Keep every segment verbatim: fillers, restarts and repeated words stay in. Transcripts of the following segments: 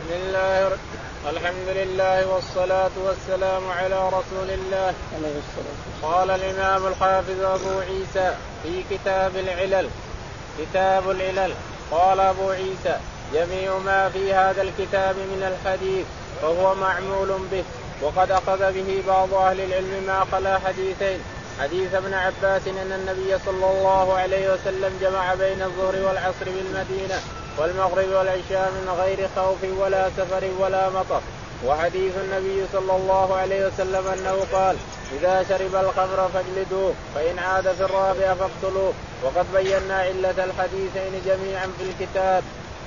بسم الله ر... الحمد لله والصلاة والسلام على رسول الله. قال الإمام الحافظ أبو عيسى في كتاب العلل كتاب العلل قال أبو عيسى جميع ما في هذا الكتاب من الحديث فهو معمول به، وقد أخذ به بعض أهل العلم ما خلا حديثين: حديث ابن عباس أن النبي صلى الله عليه وسلم جمع بين الظهر والعصر بالمدينة والمغرب والعشاء من غير خوف ولا سفر ولا مطر، وحديث النبي صلى الله عليه وسلم أنه قال: إذا شرب الخمر فاجلدوه، فإن عاد في الرابعة فاقتلوه. وقد بينا علة الحديثين جميعا في الكتاب.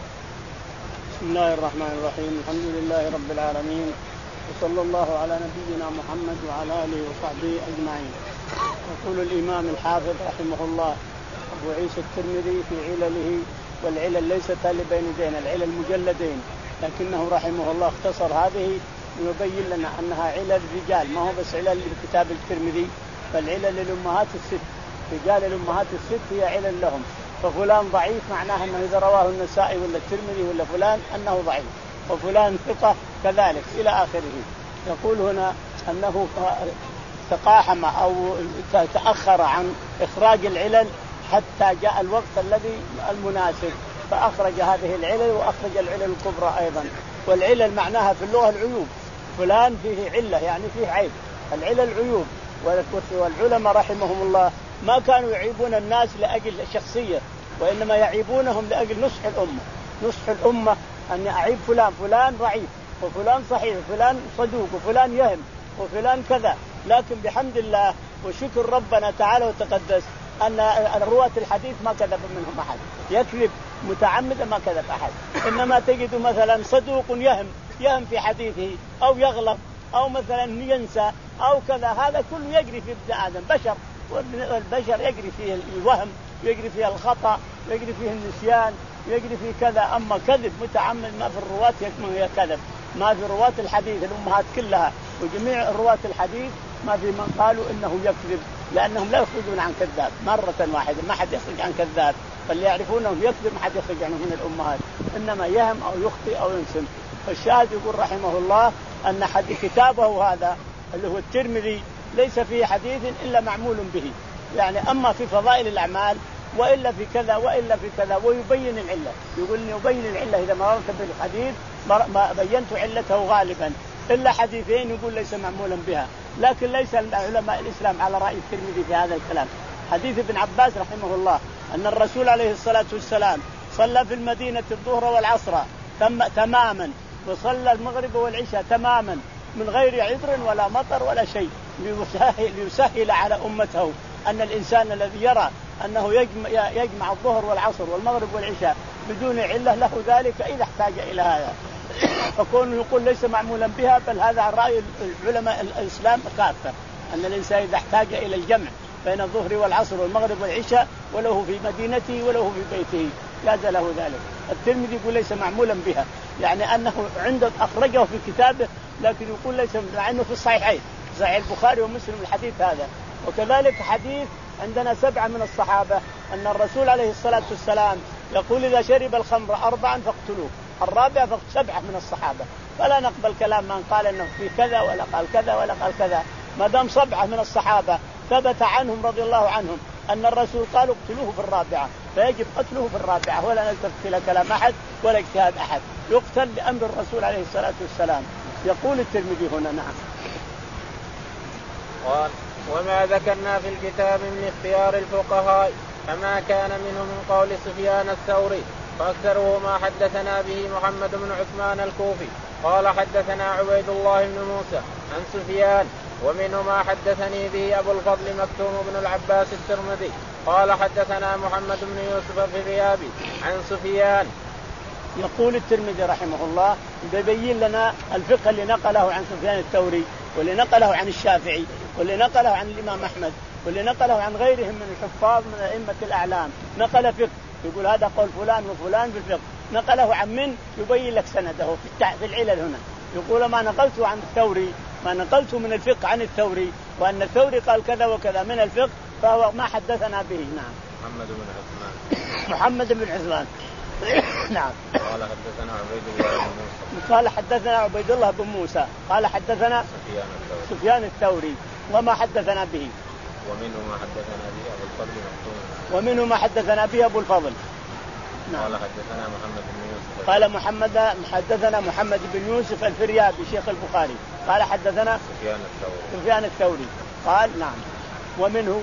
بسم الله الرحمن الرحيم. الحمد لله رب العالمين، وصلى الله على نبينا محمد وعلى آله وصحبه أجمعين. يقول الإمام الحافظ رحمه الله أبو عيسى الترمذي في علله، والعلل ليست لبين دين، العلل مجلدين، لكنه رحمه الله اختصر هذه ويبين لنا أنها علل رجال، ما هو بس علل لكتاب الترمذي، فالعلل للأمهات الست، رجال الأمهات الست هي علل لهم. ففلان ضعيف معناه أنه إذا رواه النسائي ولا الترمذي ولا فلان أنه ضعيف، وفلان ثقة كذلك إلى آخره. يقول هنا أنه تقاحم أو تأخر عن إخراج العلل حتى جاء الوقت الذي المناسب، فأخرج هذه العلل وأخرج العلل الكبرى أيضا. والعلل معناها في اللغة العيوب، فلان فيه علة يعني فيه عيب، العلل عيوب. والعلماء رحمهم الله ما كانوا يعيبون الناس لأجل شخصية، وإنما يعيبونهم لأجل نصح الأمة. نصح الأمة أن أعيب فلان، فلان ضعيف وفلان صحيح وفلان صدوق وفلان يهم وفلان كذا، لكن بحمد الله وشكر ربنا تعالى وتقدس أن رواة الحديث ما كذب منهم أحد، يكذب متعمد ما كذب أحد. إنما تجد مثلا صدوق يهم يهم في حديثه أو يغلط أو مثلا ينسى أو كذا، هذا كله يجري في ابن آدم، بشر، والبشر يجري فيه الوهم، يجري فيه الخطأ، يجري فيه النسيان، يجري فيه كذا. أما كذب متعمد ما في الرواة يكمن هي كذب، ما في رواة الحديث الأمهات كلها وجميع رواة الحديث ما في من قالوا إنه يكذب، لأنهم لا يخرجون عن كذاب مرة واحدة، ما حد يخرج عن كذاب، فاللي يعرفونه يكذب ما حد يخرج عنه من الأمهات، إنما يهم أو يخطئ أو ينسم. فالشاهد يقول رحمه الله أن حديث كتابه هذا اللي هو الترمذي ليس فيه حديث إلا معمول به، يعني أما في فضائل الأعمال وإلا في كذا وإلا في كذا، ويبين العلة، يقول لي يبين العلة إذا مررت بالحديث ما بينت علته غالبا، إلا حديثين يقول ليس معمولا بها. لكن ليس علماء الإسلام على رأي الترمذي في هذا الكلام. حديث ابن عباس رحمه الله أن الرسول عليه الصلاة والسلام صلى في المدينة الظهر والعصر تم تماما، وصلى المغرب والعشاء تماما من غير عذر ولا مطر ولا شيء، ليسهل, ليسهل على أمته أن الإنسان الذي يرى أنه يجمع, يجمع الظهر والعصر والمغرب والعشاء بدون علة له ذلك إذا احتاج إلى هذا. فكونه يقول ليس معمولا بها، بل هذا رأي العلماء الإسلام كافة، أن الإنسان إذا احتاج إلى الجمع بين الظهر والعصر والمغرب والعشاء وله في مدينته وله في بيته جاز له ذلك. الترمذي يقول ليس معمولا بها، يعني أنه عنده أخرجه في كتابه، لكن يقول ليس، مع أنه في الصحيحين صحيح البخاري ومسلم الحديث هذا. وكذلك حديث عندنا سبعة من الصحابة أن الرسول عليه الصلاة والسلام يقول إذا شرب الخمر أربعا فاقتلوه، الرابع فقط. سبعة من الصحابة، فلا نقبل كلام من قال أنه في كذا ولا قال كذا ولا قال كذا، ما دام سبعة من الصحابة ثبت عنهم رضي الله عنهم أن الرسول قال اقتلوه في الرابعة، فيجب قتله في الرابعة، ولا نلتفت إلى كلام أحد ولا اجتهاد أحد، يقتل لأمر الرسول عليه الصلاة والسلام. يقول الترمذي هنا نعم. قال: وما ذكرنا في الكتاب من اختيار الفقهاء فما كان منه من قول سفيان الثوري، فأكثره ما حدثنا به محمد بن عثمان الكوفي قال حدثنا عبيد الله بن موسى عن سفيان، ومنه ما حدثني به أبو الفضل مكتوم بن العباس الترمذي قال حدثنا محمد بن يوسف في غيابي عن سفيان. يقول الترمذي رحمه الله بيبين لنا الفقه اللي نقله عن سفيان الثوري، واللي نقله عن الشافعي، واللي نقله عن الإمام أحمد، واللي نقله عن غيرهم من الحفاظ من أئمة الأعلام. نقل فقه يقول هذا قول فلان وفلان في الفقه، نقله عن من يبين لك سنده في العلل هنا. يقول ما نقلته عن الثوري، ما نقلته من الفقه عن الثوري، وأن الثوري قال كذا وكذا من الفقه، فهو ما حدثنا به. نعم. محمد بن عثمان محمد بن عثمان نعم. قال حدثنا عبيد الله بن موسى قال حدثنا عبيد الله بن موسى قال حدثنا سفيان الثوري سفيان الثوري وما حدثنا به. ومنه ما حدثنا به أبو الفضل مكتوم ومنه ما حدثنا به أبو الفضل. نعم. قال حدثنا محمد بن يوسف قال محمد حدثنا محمد بن يوسف الفريابي شيخ البخاري قال حدثنا سفيان الثوري سفيان الثوري قال نعم. ومنه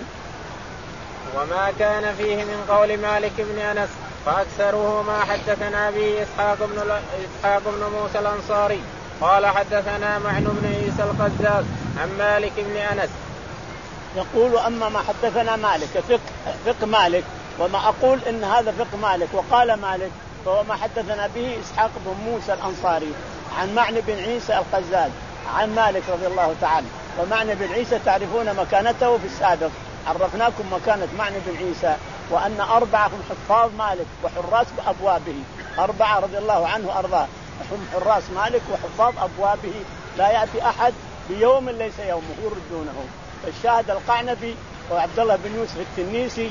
وما كان فيه من قول مالك بن أنس فأكثره ما حدثنا به إسحاق بن إسحاق بن موسى الأنصاري قال حدثنا معن بن عيسى القزاز عن مالك بن أنس. يقول أما ما حدثنا مالك فقه, فقه مالك وما أقول إن هذا فقه مالك وقال مالك فهو ما حدثنا به إسحاق بن موسى الأنصاري عن معن بن عيسى القزاز عن مالك رضي الله تعالى. ومعن بن عيسى تعرفون مكانته في السابق عرفناكم مكانة معن بن عيسى وأن أربعة هم حفاظ مالك وحراس أبوابه أربعة رضي الله عنه أرضاه هم حراس مالك وحفاظ أبوابه لا يأتي أحد بيوم ليس يومه يردونه. الشاهد القعنبي وعبد الله بن يوسف التنيسي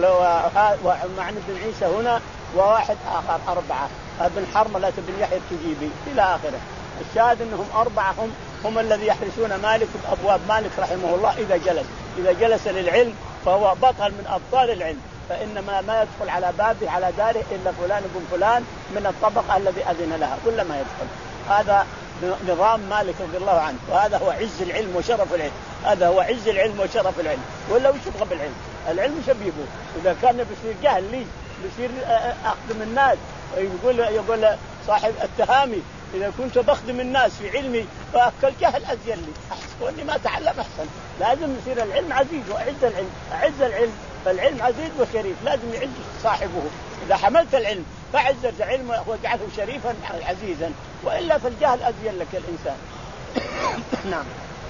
ومعن بن عيسى هنا وواحد آخر أربعة ابن حرملة بن يحيى التجيبي إلى آخره. الشاهد أنهم أربعة هم هم الذي يحرسون مالك بأبواب مالك رحمه الله إذا جلس إذا جلس للعلم فهو بطل من أبطال العلم فإنما ما يدخل على بابه على داره إلا فلان بن فلان من الطبقة الذي أذن لها كل ما يدخل. هذا نظام مالك رضي الله عنه وهذا هو عز العلم وشرف العلم. هذا هو عز العلم وشرف العلم. ولا وش يبغى بالعلم؟ العلم شبيبه إذا كان بيصير جهل لي بيصير أخدم الناس. يقول يقول صاحب التهامي إذا كنت بخدم الناس في علمي فالجهل أزين لي أحسن وإني ما أتعلم أحسن. لازم يصير العلم عزيز وأعز العلم أعز العلم فالعلم عزيز وشريف لازم يعز صاحبه. إذا حملت العلم فعز العلم واجعله شريفا عزيزا وإلا فالجهل أزين لك الإنسان. نعم.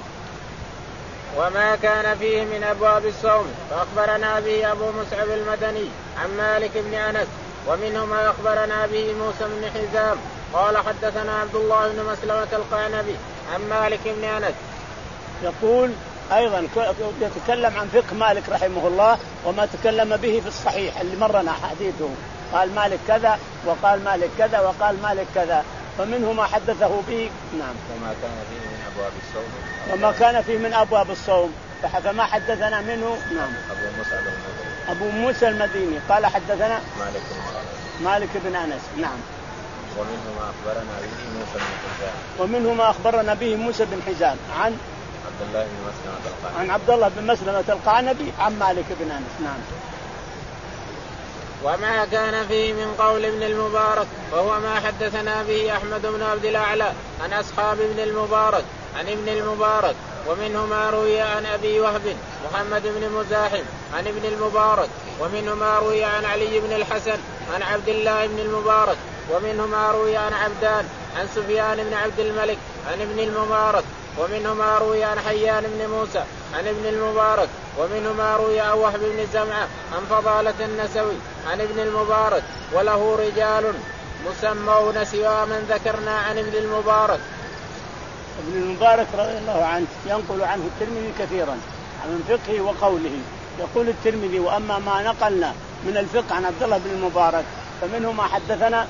وما كان فيه من أبواب الصوم فأخبرنا به أبو مصعب المدني عن مالك بن أنس ومنه ما أخبرنا به موسى بن حزام قال حدثنا عبد الله بن مسلمة القعنبي عن مالك بن أنس. يقول أيضا يتكلم عن فقه مالك رحمه الله وما تكلم به في الصحيح اللي مرنا حديثه قال مالك كذا وقال مالك كذا وقال مالك كذا فمنه ما حدثه به. نعم. وما كان فيه من أبواب الصوم وما كان فيه من أبواب الصوم فما حدثنا منه. نعم. أبو موسى المديني أبو موسى المديني قال حدثنا مالك بن أنس مالك بن أنس. نعم. ومنه ما أخبرنا به موسى بن حزام ومنه ما أخبرنا به موسى بن حزام عن عبد الله بن مسلمة القعنبي عن عبد الله بن مسلمة القعنبي عن مالك بن أنس. نعم. وما كان فيه من قول ابن المبارك وهو ما حدثنا به أحمد بن عبد الأعلى عن أصحاب ابن المبارك عن ابن المبارك ومنه ما روي عن أبي وهب محمد بن مزاحم عن ابن المبارك ومنه ما روي عن علي بن الحسن عن عبد الله بن المبارك ومنه ما روي عن عبدان عن سفيان بن عبد الملك عن ابن المبارك ومنه ما روي عن حيان بن موسى عن ابن المبارك ومنه ما روي عن وهب بن زمعة عن فضالة النسوي عن ابن المبارك وله رجال مسمون سوى من ذكرنا عن ابن المبارك. ابن المبارك رضي الله عنه ينقل عنه الترمذي كثيرا عن فقهه وقوله. يقول الترمذي وأما ما نقلنا من الفقه عن عبد الله بن المبارك فمنه ما حدثنا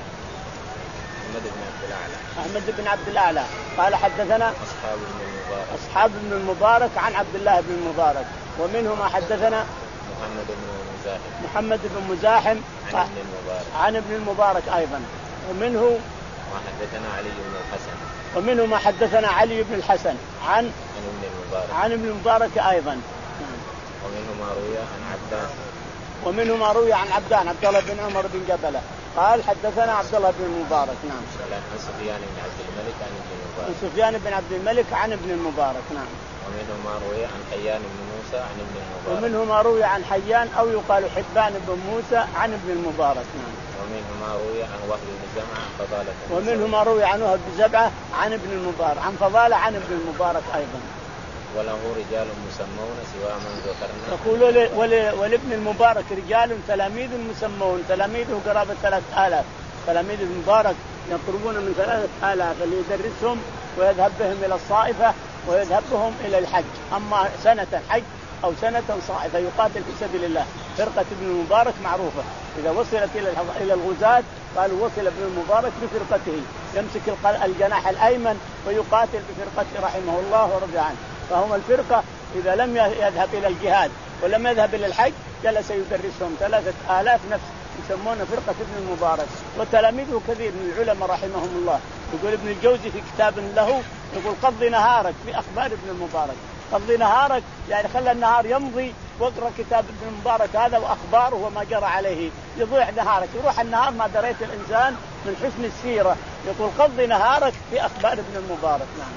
أحمد بن عبد الأعلى أحمد بن عبد الأعلى قال حدثنا أصحاب ابن المبارك أصحاب ابن المبارك عن عبد الله بن المبارك ومنه ما حدثنا محمد بن مزاحم محمد بن مزاحم عن ابن المبارك عن ابن المبارك أيضا ومنه ما حدثنا علي بن الحسن ومنه ما حدثنا علي بن الحسن عن عن ابن المبارك عن ابن المبارك أيضا ومنه ما روي عن عبدان ومنه ما روي عن عبدان عبد الله بن عمر بن جبلة قال حدثنا عبد الله بن المبارك. نعم. عن سفيان بن عبد الملك عن ابن المبارك عن سفيان بن عبد الملك عن ابن المبارك. نعم. ومنه ما روي عن حيان بن موسى عن ابن المبارك ومنه ما روي عن حيان أو يقال حبان بن موسى عن ابن المبارك. نعم. ومنه ما روي عن وهب بن زمعة عن فضالة ومنه ما روي عن وهب بن زمعة عن ابن المبارك عن فضالة عن ابن المبارك أيضا. وله رجال مسمون سوى من ذكرنا. يقول ولابن المبارك رجال تلاميذ مسمون تلاميذه قرابة ثلاثة آلاف تلاميذ المبارك يقربون من ثلاثة آلاف اللي يدرسهم ويذهب بهم إلى الصائفة ويذهب بهم إلى الحج. أما سنة حج أو سنة صائفة يقاتل في سبيل الله. فرقة ابن المبارك معروفة إذا وصلت إلى إلى الغزاة قالوا وصل ابن المبارك بفرقته يمسك الجناح الأيمن ويقاتل بفرقته رحمه الله ورضي عنه. فهم الفرقة إذا لم يذهب إلى الجهاد ولم يذهب إلى الحج جلس يدرسهم ثلاثة آلاف نفس يسمون فرقة ابن المبارك. وتلاميذه كثير من العلماء رحمهم الله. يقول ابن الجوزي في كتاب له يقول قضي نهارك في أخبار ابن المبارك. قضي نهارك يعني خلى النهار يمضي واقرأ كتاب ابن المبارك هذا وأخباره وما جرى عليه. يضيع نهارك يروح النهار ما دريت الإنسان من حسن السيرة. يقول قضي نهارك في أخبار ابن المبارك. نعم.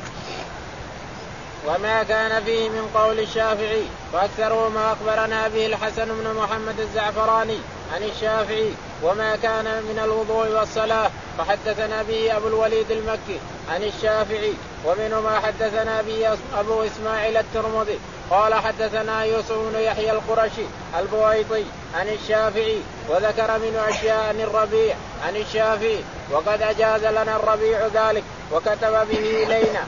وما كان فيه من قول الشافعي فأكثره ما أخبرنا به الحسن بن محمد الزعفراني عن الشافعي. وما كان من الوضوء والصلاة فحدثنا به أبو الوليد المكي عن الشافعي. ومنه ما حدثنا به أبو إسماعيل الترمذي قال حدثنا يوسف بن يحيى القرشي البويطي عن الشافعي وذكر منه أشياء عن الربيع عن الشافعي وقد أجاز لنا الربيع ذلك وكتب به إلينا.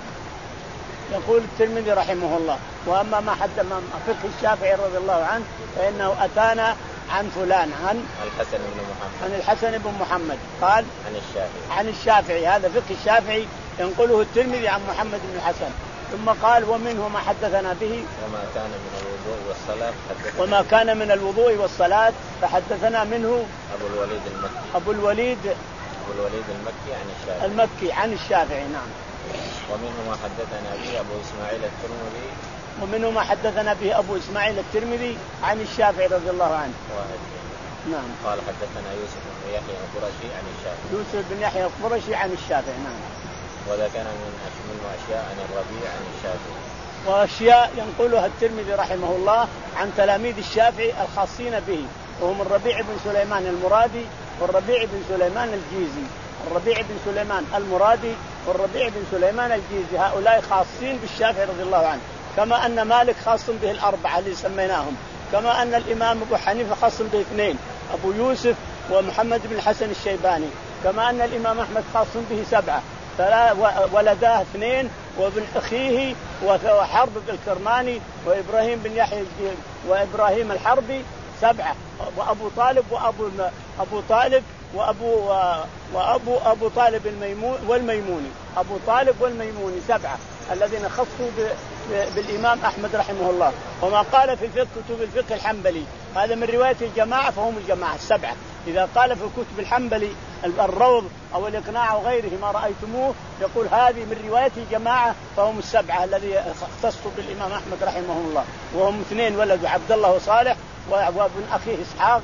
يقول الترمذي رحمه الله وأما ما حد من فقه الشافعي رضي الله عنه فإنه أتانا عن فلان عن الحسن بن محمد عن الحسن بن محمد قال عن الشافعي عن الشافعي. هذا فقه الشافعي ينقله الترمذي عن محمد بن الحسن. ثم قال ومنه ما حدثنا به وما كان من الوضوء والصلاة وما كان من الوضوء والصلاة فحدثنا منه أبو الوليد المكي أبو الوليد أبو الوليد المكي عن الشافعي المكي عن الشافعي. نعم. ومنه ما حدثنا به أبو إسماعيل الترمذي ومنه ما حدثنا به أبو إسماعيل الترمذي عن الشافعي رضي الله عنه. نعم. قال حدثنا يوسف بن يحيى القرشي عن الشافعي يوسف بن يحيى القرشي عن الشافعي. نعم. وذكر من أشياء عن الربيع عن الشافعي وأشياء ينقلها الترمذي رحمه الله عن تلاميذ الشافعي الخاصين به وهم الربيع بن سليمان المرادي والربيع بن سليمان الجيزي. الربيع بن سليمان المرادي والربيع بن سليمان الجيزي هؤلاء خاصين بالشافعي رضي الله عنه كما أن مالك خاص به الأربعة اللي سميناهم كما أن الإمام أبو حنيفة خاص به اثنين أبو يوسف ومحمد بن الحسن الشيباني كما أن الإمام أحمد خاص به سبعة ولداه اثنين وابن أخيه وحرب الكرماني وإبراهيم بن يحيى وإبراهيم الحربي سبعة وأبو طالب وأبو أبو طالب وأبو وأبو أبو طالب الميمون والميموني أبو طالب والميموني سبعة الذين خصوا بالإمام أحمد رحمه الله. وما قال في الفقه كتب الفقه الحنبلي هذا من رواية الجماعة فهم الجماعة السبعة. إذا قال في الكتب الحنبلي الروض أو الإقناع أو غيره ما رأيتموه يقول هذه من رواية الجماعة فهم السبعة الذي اختصوا بالإمام أحمد رحمه الله وهم اثنين ولد عبد الله وصالح وابن أخيه إسحاق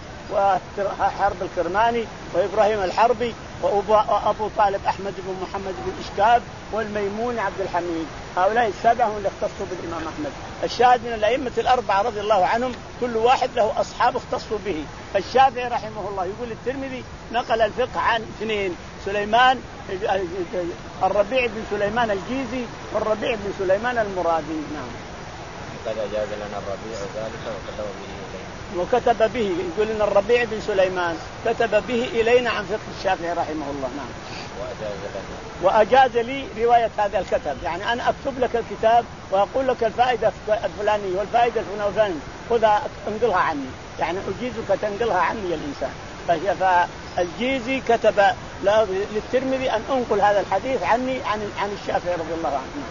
وحرب الكرماني وإبراهيم الحربي وأبو طالب أحمد بن محمد بن إشكاب والميمون عبد الحميد. هؤلاء السبعة هم اللي اختصوا بالإمام أحمد. الشاهد من الأئمة الأربعة رضي الله عنهم كل واحد له أصحاب اختصوا به. الشافعي رحمه الله يقول الترمذي نقل الفقه عن اثنين سليمان الربيع بن سليمان الجيزي والربيع بن سليمان المرادي. نعم. قد أجاز لنا الربيع ذلك وكتب به وكتب به يقول إن الربيع بن سليمان كتب به إلينا عن فقه الشافعي رحمه الله. نعم. وأجاز لنا وأجاز لي رواية هذا الكتاب يعني أنا أكتب لك الكتاب وأقول لك الفائدة الفلانية والفائدة الفلانية خذها انقلها عني يعني أجيزك تنقلها عني الإنسان. فهي فالجيزي كتب للترمذي أن أنقل هذا الحديث عني عن عن الشافعي رضي الله عنه.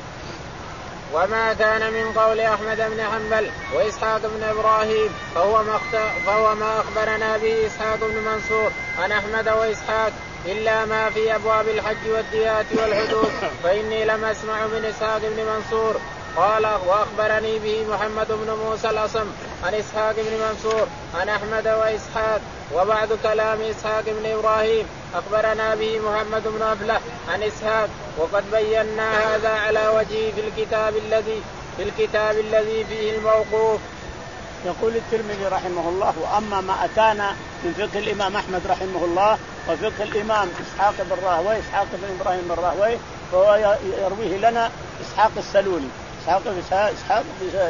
وما كان من قول أحمد بن حنبل وإسحاق بن إبراهيم فهو ما, فهو ما أخبرنا به إسحاق بن منصور عن أحمد وإسحاق إلا ما في أبواب الحج والديات والحدود فإني لم أسمع من إسحاق بن منصور قال وأخبرني به محمد بن موسى الأصم عن إسحاق بن منصور عن أحمد وإسحاق. وبعد كلام إسحاق بن إبراهيم أخبرنا به محمد بن أفلح عن إسحاق وقد بينا هذا على وجهه في الكتاب الذي في الكتاب الذي فيه الموقوف. يقول الترمذي رحمه الله وأما ما أتانا من فقه الإمام أحمد رحمه الله وفقه الإمام إسحاق بن راهويه إسحاق بن إبراهيم بن راهويه فهو يرويه لنا إسحاق السلولي إسحاق إسحاق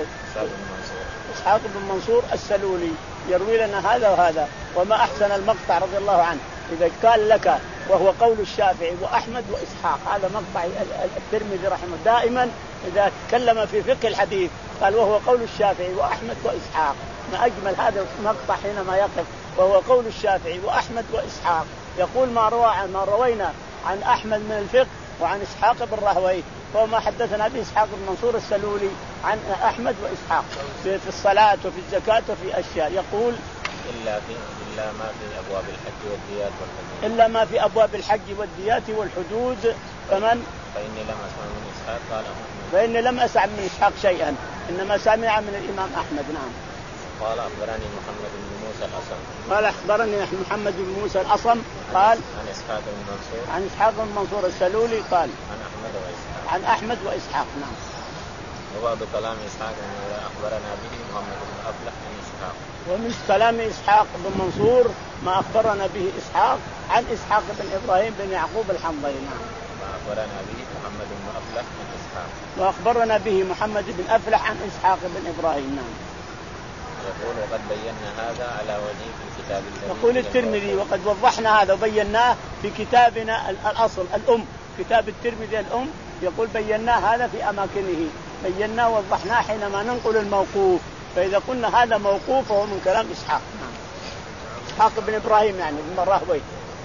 إسحاق بن منصور السلولي يروي لنا هذا وهذا. وما أحسن المقطع رضي الله عنه إذا قال لك وهو قول الشافعي وأحمد وإسحاق هذا مقطع الترمذي رحمه دائما إذا تكلم في فقه الحديث قال وهو قول الشافعي وأحمد وإسحاق. ما أجمل هذا المقطع حينما يقف وهو قول الشافعي وأحمد وإسحاق يقول ما روى ما روينا عن أحمد من الفقه وعن إسحاق بن راهويه، وما حدثنا به إسحاق بن منصور السلولي عن أحمد وإسحاق في الصلاة وفي الزكاة وفي أشياء. يقول إلا في إلا ما في أبواب الحج والديات والحدود إلا ما في أبواب الحج والديات والحدود. فمن فإني لم أسمع من إسحاق قال فإني لم أسمع من إسحاق شيئا، إنما سمع من الإمام أحمد. نعم. قال أخبرني محمد بن موسى الأصم قال أخبرني محمد بن موسى الأصم قال عن إسحاق بن منصور عن إسحاق بن منصور السلولي قال عن أحمد وإسحاق عن أحمد وإسحاق. نعم. وبعض كلام إسحاق أخبرنا به محمد بن أفلح عن إسحاق. ومن كلام إسحاق بن منصور ما أخبرنا به إسحاق عن إسحاق بن إبراهيم بن يعقوب الحنظلي. نعم. وأخبرنا به محمد بن أفلح عن إسحاق. وأخبرنا به محمد بن أفلح عن إسحاق بن إبراهيم. نعم. يقول وقد بينا هذا على وجه في الكتاب الذي يقول الترمذي وقد وضحنا هذا وبيناه في كتابنا الأصل الأم كتاب الترمذي الأم. يقول بيناه هذا في أماكنه، بيناه ووضحناه حينما ننقل الموقوف، فإذا قلنا هذا موقوف فهو من كلام إسحاق. نعم. إسحاق بن إبراهيم يعني بن راهويه.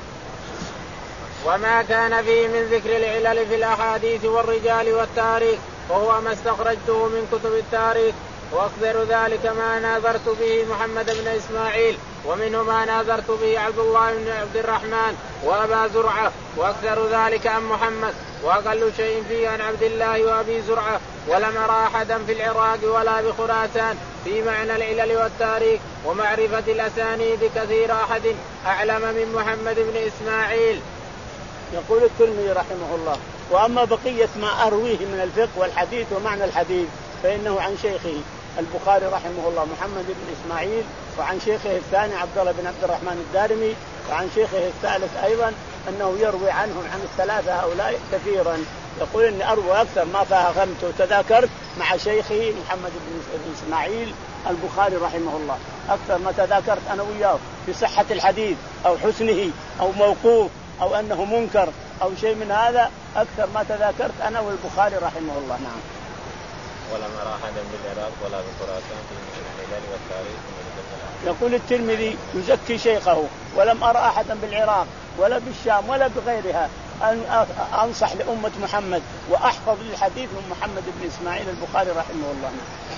وما كان فيه من ذكر العلل في الأحاديث والرجال والتاريخ وهو ما استخرجته من كتب التاريخ، وأكثر ذلك ما ناظرت به محمد بن إسماعيل، ومنه ما ناظرت به عبد الله بن عبد الرحمن وأبا زرعة، وأكثر ذلك عن محمد، وأقل شيء فيه عن عبد الله وأبي زرعة، ولم أرى أحدا في العراق ولا بخراسان في معنى العلل والتاريخ ومعرفة الأسانيد كثير أحد أعلم من محمد بن إسماعيل. يقول الترمذي رحمه الله وأما بقية ما أرويه من الفقه والحديث ومعنى الحديث فإنه عن شيخه البخاري رحمه الله محمد بن إسماعيل، وعن شيخه الثاني عبد الله بن عبد الرحمن الدارمي، وعن شيخه الثالث أيضا أنه يروي عنهم عن الثلاثة هؤلاء كثيرا. يقول إني أروي أكثر ما فهمت وتذاكرت مع شيخه محمد بن إسماعيل البخاري رحمه الله، أكثر ما تذاكرت أنا وياه في صحة الحديث أو حسنه أو موقوف أو أنه منكر أو شيء من هذا، أكثر ما تذاكرت أنا والبخاري رحمه الله. نعم. ولم أرى أحدا بالعراق ولا بخراسان في العلل والتاريخ. يقول الترمذي يزكي شيخه ولم أرى أحدا بالعراق ولا بالشام ولا بغيرها أن أنصح لأمة محمد وأحفظ للحديث من محمد بن إسماعيل البخاري رحمه الله.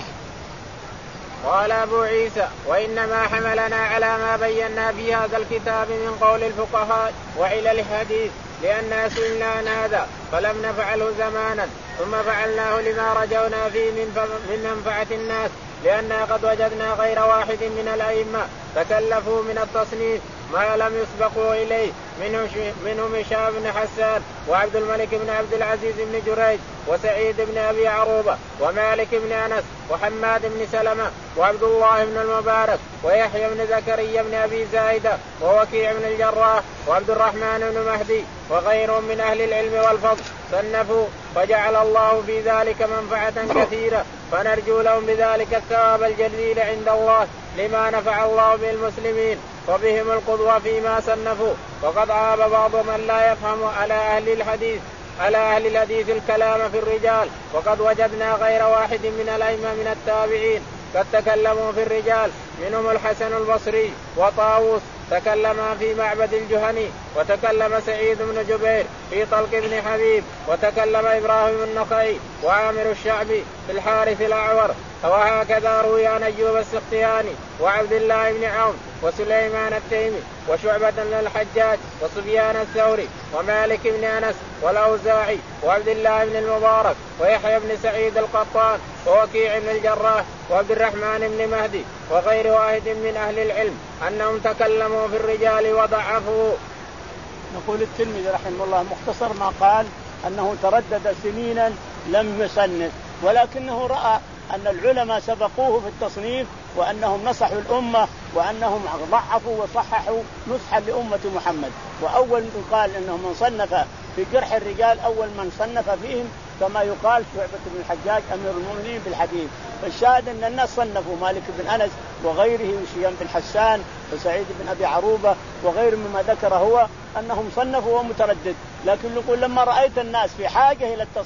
قال أبو عيسى وإنما حملنا على ما بينا في هذا الكتاب من قول الفقهاء وعلل الحديث لأننا سئلنا عن هذا فلم نفعله زمانا ثم فعلناه لما رجونا فيه من منفعة الناس، لأننا قد وجدنا غير واحد من الأئمة تكلفوا من التصنيف ما لم يسبقوا إليه، منهم هشام بن حسان وعبد الملك بن عبد العزيز بن جريج وسعيد بن أبي عروبة ومالك بن أنس وحماد بن سلمة وعبد الله بن المبارك ويحيى بن زكريا بن أبي زايدة ووكيع بن الجراح وعبد الرحمن بن مهدي وغيرهم من أهل العلم والفضل صنفوا، فجعل الله في ذلك منفعة كثيرة، فنرجو لهم بذلك الثواب الجليل عند الله لما نفع الله بالمسلمين وبهم القدوة فيما صنفوا. وقد عاب بعض من لا يفهم على أهل الحديث على أهل الحديث الكلام في الرجال، وقد وجدنا غير واحد من الأئمة من التابعين قد تكلموا في الرجال، منهم الحسن البصري وطاووس تكلما في معبد الجهني، وتكلم سعيد بن جبير في طلق بن حبيب، وتكلم إبراهيم النخعي وعامر الشعبي في الحارث الأعور، وهكذا روي عن أيوب السختياني وعبد الله بن عون وسليمان التيمي وشعبة بن الحجاج وسفيان الثوري ومالك بن أنس والأوزاعي وعبد الله بن المبارك ويحيى بن سعيد القطان ووكيع بن الجراح وعبد الرحمن بن مهدي وغير واحد من أهل العلم أنهم تكلموا في الرجال وضعفوا. يقول الترمذي رحمه الله مختصر ما قال أنه تردد سنينا لم يصنف، ولكنه رأى أن العلماء سبقوه في التصنيف وأنهم نصحوا الأمة وأنهم ضعفوا وصححوا نصحا لأمة محمد. وأول من قال أنه من صنف في جرح الرجال أول من صنف فيهم كما يقال شعبة بن الحجاج أمير المؤمنين بالحديث. فالشاهد أن الناس صنفوا مالك بن أنس وغيره وشيام بن حسان وسعيد بن أبي عروبة وغير مما ذكر هو أنهم صنفوا ومتردد، لكن نقول لما رأيت الناس في حاجة إلى التصنيف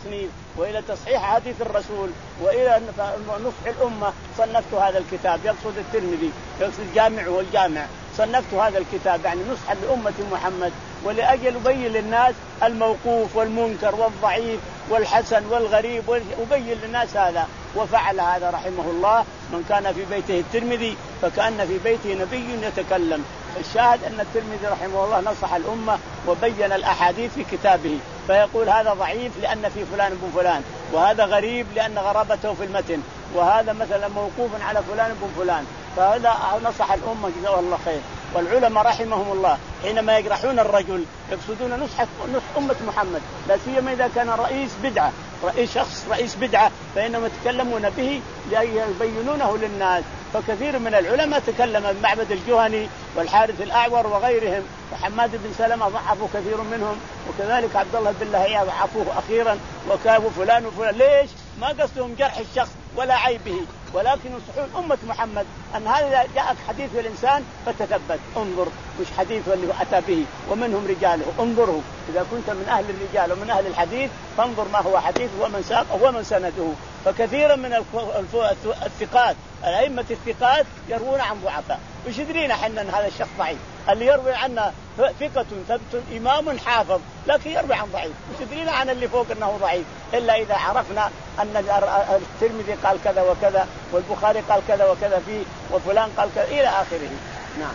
وإلى تصحيح حديث الرسول وإلى نصح الأمة صنفت هذا الكتاب. يقصد الترمذي، يقصد الجامع والجامع. صنفت هذا الكتاب يعني نصحا لأمة محمد، ولأجل أبين للناس الموقوف والمنكر والضعيف والحسن والغريب، وأبين للناس هذا. وفعل هذا رحمه الله. من كان في بيته الترمذي فكأن في بيته نبي يتكلم. الشاهد أن الترمذي رحمه الله نصح الأمة وبين الأحاديث في كتابه، فيقول هذا ضعيف لأن في فلان بن فلان، وهذا غريب لأن غرابته في المتن، وهذا مثلا موقوف على فلان بن فلان. فهذا نصح الأمة جزاه الله خير. والعلماء رحمهم الله حينما يجرحون الرجل يقصدون نصح نصح أمة محمد، لا سيما إذا كان رئيس بدعة، رئيس شخص رئيس بدعة، فإنهم يتكلمون به ليبينونه للناس. فكثير من العلماء تكلم المعبد الجهني والحارث الأعور وغيرهم، وحماد بن سلمة ضعفوا كثير منهم، وكذلك عبد الله بن لهيعة ضعفوه أخيرا، وكافوا فلان وفلان. ليش؟ ما قصدهم جرح الشخص ولا عيبه، ولكن ينصحون أمة محمد أن هذا جاءك حديث الإنسان فتثبت، انظر مش حديث اللي أتى به، ومنهم رجاله، انظره إذا كنت من أهل الرجال ومن أهل الحديث فانظر ما هو حديث ومن ساقه ومن سنده. فكثيرا من الثقات الأئمة الثقات يروون عن ضعفاء، وش يدرينا حنا أن هذا الشخص ضعيف؟ اللي يروي عنا ثقة ثبت إمام حافظ لكن يروي عن ضعيف، وش يدرينا عن اللي فوق أنه ضعيف؟ إلا إذا عرفنا أن الترمذي قال كذا وكذا، والبخاري قال كذا وكذا فيه، وفلان قال كذا إلى آخره. نعم.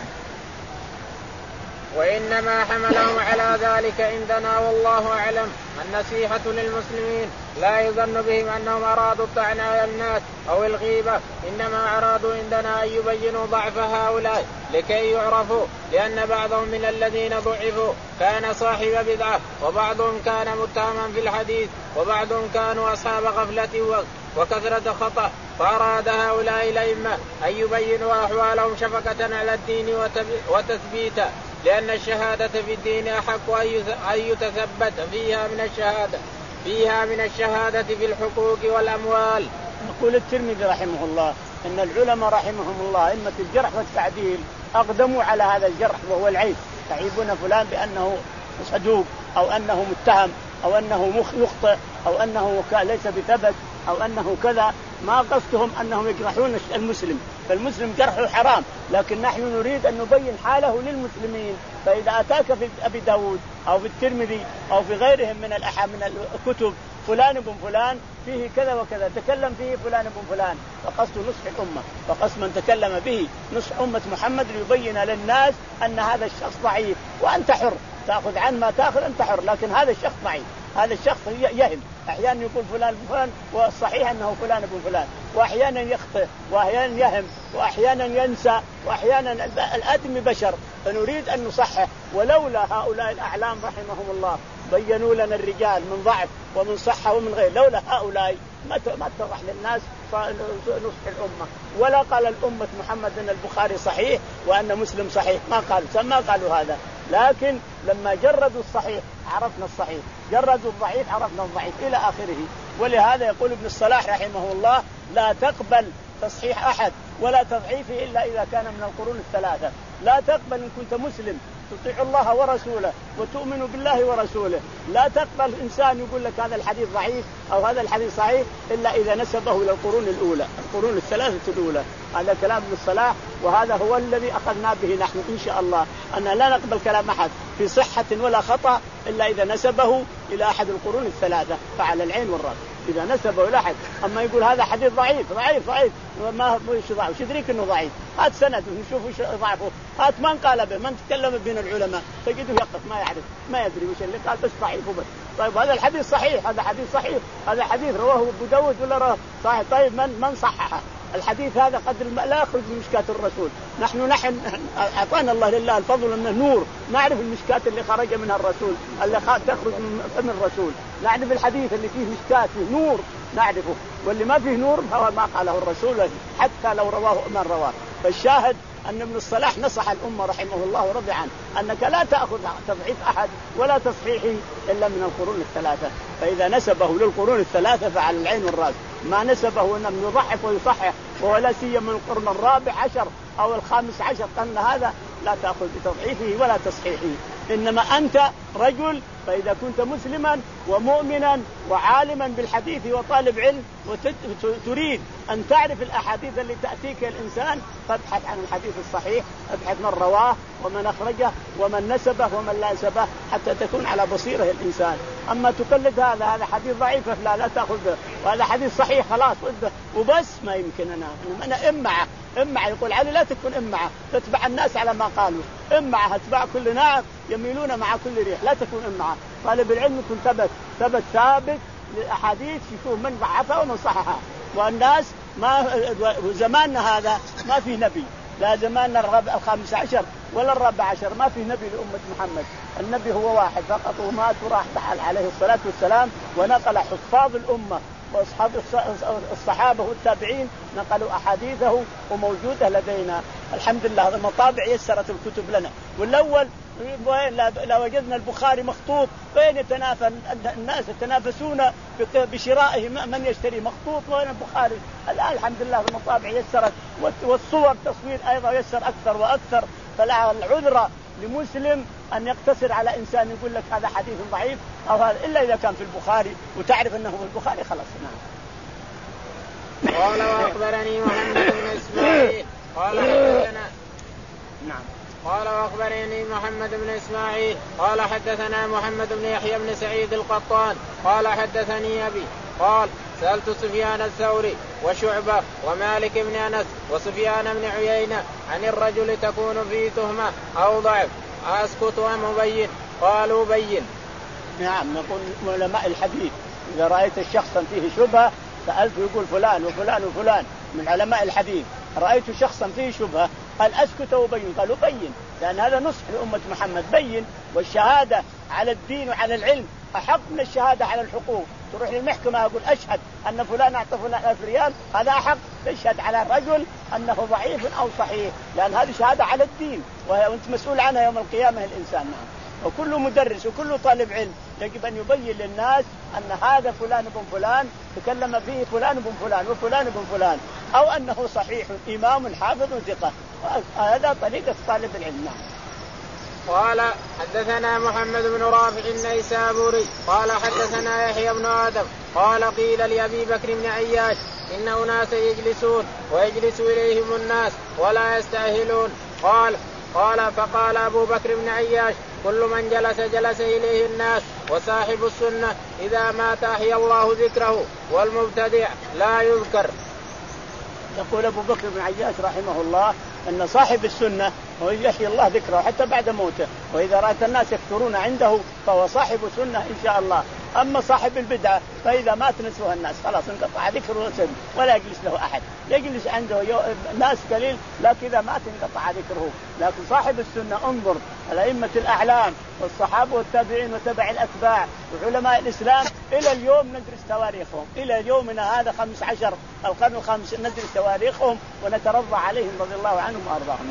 وإنما حملهم على ذلك عندنا والله أعلم النصيحة للمسلمين، لا يظن بهم أنهم أرادوا الطعن على الناس أو الغيبة، إنما أرادوا عندنا أن يبينوا ضعف هؤلاء لكي يعرفوا، لأن بعضهم من الذين ضعفوا كان صاحب بدعة، وبعضهم كان متهما في الحديث، وبعضهم كانوا أصحاب غفلة وكثرة خطأ، فأراد هؤلاء الأئمة أن يبينوا أحوالهم شفقة على الدين وتثبيتا، لأن الشهادة في الدين أحق أن يتثبت فيها من الشهادة فيها من الشهادة في الحقوق والأموال. يقول الترمذي رحمه الله أن العلماء رحمهم الله أئمة الجرح والتعديل أقدموا على هذا الجرح وهو العيب، يعيبون فلان بأنه صدوق أو أنه متهم أو أنه يخطئ أو أنه ليس بثبت أو أنه كذا، ما قصدهم أنهم يجرحون المسلم، فالمسلم جرحه حرام، لكن نحن نريد أن نبين حاله للمسلمين. فإذا أتاك في أبي داود أو في الترمذي أو في غيرهم من الأح من الكتب فلان بن فلان فيه كذا وكذا تكلم فيه فلان بن فلان، فقصد نصح الأمة، فقصد من تكلم به نصح أمة محمد ليبين للناس أن هذا الشخص ضعيف، وأنت حر تأخذ عن ما تأخذ، أنت حر، لكن هذا الشخص ضعيف، هذا الشخص يهم، أحيانا يقول فلان بن فلان والصحيح أنه فلان بن فلان، وأحيانا يخطئ وأحيانا يهم وأحيانا ينسى وأحيانا الآدم بشر، فنريد أن نصحح. ولولا هؤلاء الأعلام رحمهم الله بينوا لنا الرجال من ضعف ومن صحة ومن غير، لولا هؤلاء ما ما اتضح للناس نصح الأمة، ولا قال الأمة محمد أن البخاري صحيح وأن مسلم صحيح، ما قالوا ما قالوا هذا، لكن لما جردوا الصحيح عرفنا الصحيح، جردوا الضعيف عرفنا الضعيف إلى آخره. ولهذا يقول ابن الصلاح رحمه الله لا تقبل تصحيح أحد ولا تضعيفه إلا إذا كان من القرون الثلاثة. لا تقبل إن كنت مسلم تطيع الله ورسوله وتؤمن بالله ورسوله، لا تقبل إنسان يقول لك هذا الحديث ضعيف أو هذا الحديث صحيح إلا إذا نسبه إلى القرون الأولى، القرون الثلاثة الأولى. هذا كلام ابن الصلاح، وهذا هو الذي أخذنا به نحن إن شاء الله، أن لا نقبل كلام أحد في صحة ولا خطأ إلا إذا نسبه إلى أحد القرون الثلاثة، فعلى العين والرأس إذا نسبه إلى أحد. أما يقول هذا حديث ضعيف ضعيف ضعيف ما هو ضعيف، يدريك إنه ضعيف، هات سند ونشوف وش ضعفه، هات من قال به، من تكلم بين العلماء تجده يقف ما يعرف ما يدري وش اللي قال، بس ضعيف وبس. طيب هذا الحديث صحيح، هذا حديث صحيح، هذا حديث رواه أبو داود ولا رواه صحيح، طيب من من صححه؟ الحديث هذا قد لا يخرج من مشكاة الرسول، نحن نحن أعطانا الله لله الفضل من النور، نعرف المشكاة اللي خرج منها الرسول، اللي تخرج من الرسول، نعرف الحديث اللي فيه مشكاة فيه نور نعرفه، واللي ما فيه نور هو ما قاله الرسول حتى لو رواه من رواه. فالشاهد أن ابن الصلاح نصح الأمة رحمه الله ورضي عنه أنك لا تأخذ تضعيف أحد ولا تصحيحه إلا من القرون الثلاثة، فإذا نسبه للقرون الثلاثة فعلى العين والرأس، ما نسبه أنه يضعف ويصحح ولا سيما من القرن الرابع عشر أو الخامس عشر قرن هذا لا تأخذ بتضعيفه ولا تصحيحه، إنما أنت رجل، فإذا كنت مسلما ومؤمنا وعالما بالحديث وطالب علم وتريد أن تعرف الأحاديث اللي تأتيك الإنسان، فابحث عن الحديث الصحيح، ابحث من رواه ومن أخرجه ومن نسبه ومن لا نسبه، حتى تكون على بصيرة الإنسان. أما تقلد هذا هذا حديث ضعيف لا لا تأخذ به، وهذا حديث صحيح خلاص وبس، ما يمكن. أنا أنا إمعة إمعة يقول علي لا تكون إمعة تتبع الناس على ما قالوا، إمعة هتبع كل ناعم يميلون مع كل ريح، لا تكون إمعة. طالب العلم يكون ثبت ثبت ثابت للأحاديث، يشوف من ضعفها ومن صححها. والناس ما زماننا هذا ما في نبي، لا زماننا الرابع الخامس عشر ولا الرابع عشر ما في نبي لأمة محمد، النبي هو واحد فقط ومات وراح عليه الصلاة والسلام، ونقل حفاظ الأمة وأصحاب الصحابة والتابعين نقلوا أحاديثه وموجودة لدينا الحمد لله. المطابع يسرت الكتب لنا، والأول لا وجدنا البخاري مخطوط، فين يتنافى الناس يتنافسون بشرائه من يشتري مخطوط وين البخاري. الآن الحمد لله المطابع يسرت، والصور تصوير أيضا يسر أكثر وأكثر. فلا العذر لمسلم أن يقتصر على إنسان يقول لك هذا حديث ضعيف أو هذا، إلا إذا كان في البخاري وتعرف أنه في البخاري خلاص. نعم. قال وأخبرني محمد بن إسماعيل قال حدثنا نعم قال وأخبرني محمد بن إسماعيل قال حدثنا محمد بن يحيى بن سعيد القطان قال حدثني أبي قال سألت سفيان الثوري وشعبة ومالك بن أنس وسفيان بن عيينة عن الرجل تكون فيه تهمة أو ضعف أسكت أم أبين؟ قالوا بين. نعم. نقول علماء الحديث إذا رأيت شخصا فيه شبهة سألته يقول فلان وفلان وفلان من علماء الحديث رأيت شخصا فيه شبهة قال أسكت وبين، قالوا بين، لأن هذا نصح لأمة محمد، بين. والشهادة على الدين وعلى العلم أحق من الشهادة على الحقوق. تروح للمحكمة أقول أشهد أن فلان أعطى فلان ألف ريال، هذا أحق تشهد على الرجل أنه ضعيف أو صحيح، لأن هذه شهادة على الدين وأنت مسؤول عنها يوم القيامة الإنسان. نعم. وكل مدرس وكل طالب علم يجب أن يبين للناس أن هذا فلان بن فلان تكلم فيه فلان بن فلان وفلان بن فلان، أو أنه صحيح إمام حافظ ثقة. هذا طريقة طالب العلم. نعم. قال حدثنا محمد بن رافع النيسابوري قال حدثنا يحيى بن آدم قال قيل لأبي بكر بن عياش إن أناس يجلسون ويجلس إليهم الناس ولا يستأهلون. قال قال فقال أبو بكر بن عياش كل من جلس جلس إليه الناس، وصاحب السنة إذا مات أحيا الله ذكره والمبتدع لا يذكر. يقول أبو بكر بن عياش رحمه الله أن صاحب السنة هو يحيي الله ذكره حتى بعد موته، وإذا رأيت الناس يكثرون عنده فهو صاحب سنة إن شاء الله. أما صاحب البدعة فإذا مات نسوها الناس خلاص انقطع ذكره ولا يجلس له أحد، يجلس عنده ناس قليل لكن إذا مات انقطع ذكره. لكن صاحب السنة انظر الأئمة الأعلام والصحابة والتابعين وتبع الأتباع وعلماء الإسلام إلى اليوم ندرس تواريخهم، إلى يومنا هذا خمس عشر القرن الخامس ندرس تواريخهم ونترضى عليهم رضي الله عنهم وأرضاهم.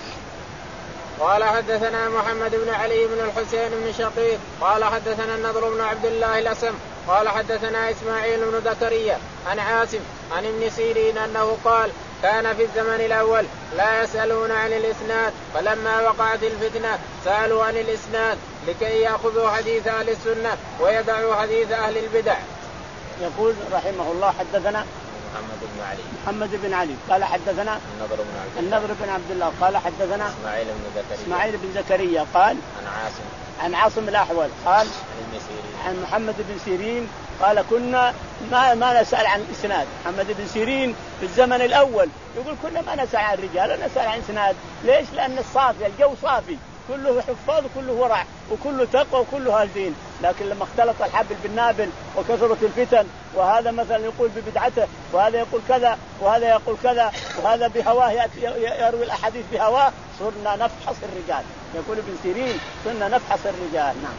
قال حدثنا محمد بن علي بن الحسين بن شقيق قال حدثنا النضر بن عبد الله الأسم قال حدثنا إسماعيل بن زكريا عن عاصم عن ابن سيرين أنه قال كان في الزمن الأول لا يسألون عن الإسناد، فلما وقعت الفتنة سألوا عن الإسناد لكي يأخذوا حديث أهل السنة ويدعوا حديث أهل البدع. يقول رحمه الله حدثنا محمد بن علي محمد بن علي قال حدثنا النضر بن عبد الله النضر بن عبد الله قال حدثنا إسماعيل بن زكريا إسماعيل بن زكريا قال عن عاصم عن عاصم الأحول قال عن محمد بن سيرين قال كنا ما ما نسأل عن الإسناد. محمد بن سيرين في الزمن الأول يقول كنا ما نسأل عن الرجال نسأل عن الإسناد. ليش؟ لأن الصافي الجو صافي كله حفاظ وكله ورع وكله تقوى وكله هالدين. لكن لما اختلط الحبل بالنابل وكثرت الفتن وهذا مثلا يقول ببدعته وهذا يقول كذا وهذا يقول كذا وهذا بهواه يروي الأحاديث بهواه صرنا نفحص الرجال. يقول ابن سيرين كنا نفحص الرجال. نعم.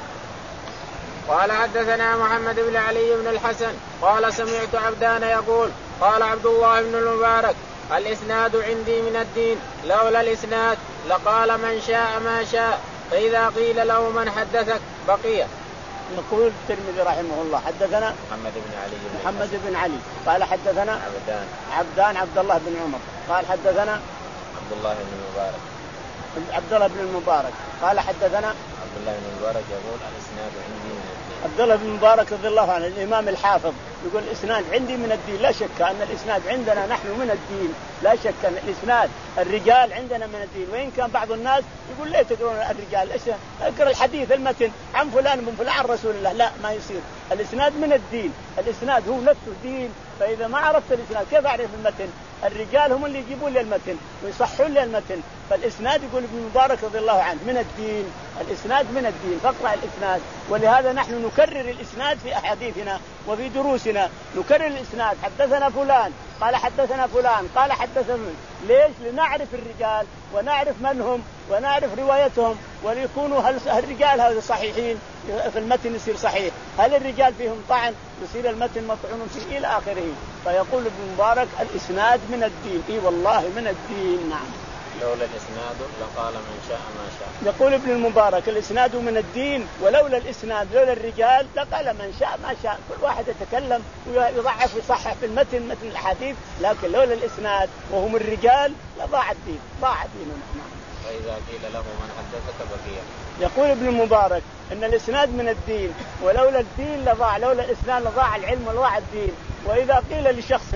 قال حدثنا محمد بن علي بن الحسن قال سمعت عبدان يقول قال عبد الله بن المبارك الإسناد عندي من الدين لولا الإسناد لقال من شاء ما شاء، فإذا قيل له من حدثك بقي. يقول الترمذي رحمه الله حدثنا محمد بن علي بن محمد بن علي قال حدثنا عبدان عبدان عبد الله بن عمر قال حدثنا عبد الله بن المبارك عبد الله بن المبارك قال حدثنا عبد الله بن المبارك يقول الاسناد عندي من الدين. عبد الله بن المبارك رضي الله عنه الامام الحافظ يقول الاسناد عندي من الدين. لا شك ان الاسناد عندنا نحن من الدين، لا شك ان الاسناد الرجال عندنا من الدين. وان كان بعض الناس يقول ليه تدرون الرجال؟ اقرا الحديث المتن عن فلان بن فلان عن رسول الله. لا، ما يصير. الاسناد من الدين، الاسناد هو نفسه دين. فاذا ما عرفت الاسناد كيف اعرف المتن؟ الرجال هم اللي يجيبون لي المتن ويصحون لي المتن. فالاسناد يقول ابن المبارك رضي الله عنه من الدين، الاسناد من الدين، فاقرأ الاسناد. ولهذا نحن نكرر الاسناد في احاديثنا وفي دروسنا، نكرر الاسناد. حدثنا فلان قال حدثنا فلان قال حدثنا. ليش؟ لنعرف الرجال ونعرف من هم ونعرف روايتهم، وليكونوا هل الرجال هذا صحيحين في المتن يصير صحيح، هل الرجال فيهم طعن يصير المتن مطعون فيه، الى اخره. فيقول ابن مبارك الاسناد من الدين. اي والله من الدين. نعم. لولا الاسناد لقال من شاء ما شاء. يقول ابن المبارك الاسناد من الدين، ولولا الاسناد لولا الرجال لقال من شاء ما شاء. كل واحد يتكلم ويضعف ويصحح في المتن مثل الحديث، لكن لولا الاسناد وهم الرجال لضاع الدين، ضاع ديننا. فإذا قيل له من حدثك بقي. يقول ابن المبارك ان الاسناد من الدين، ولولا الدين لضاع، لولا الاسناد لضاع العلم وضاع الدين. واذا قيل لشخص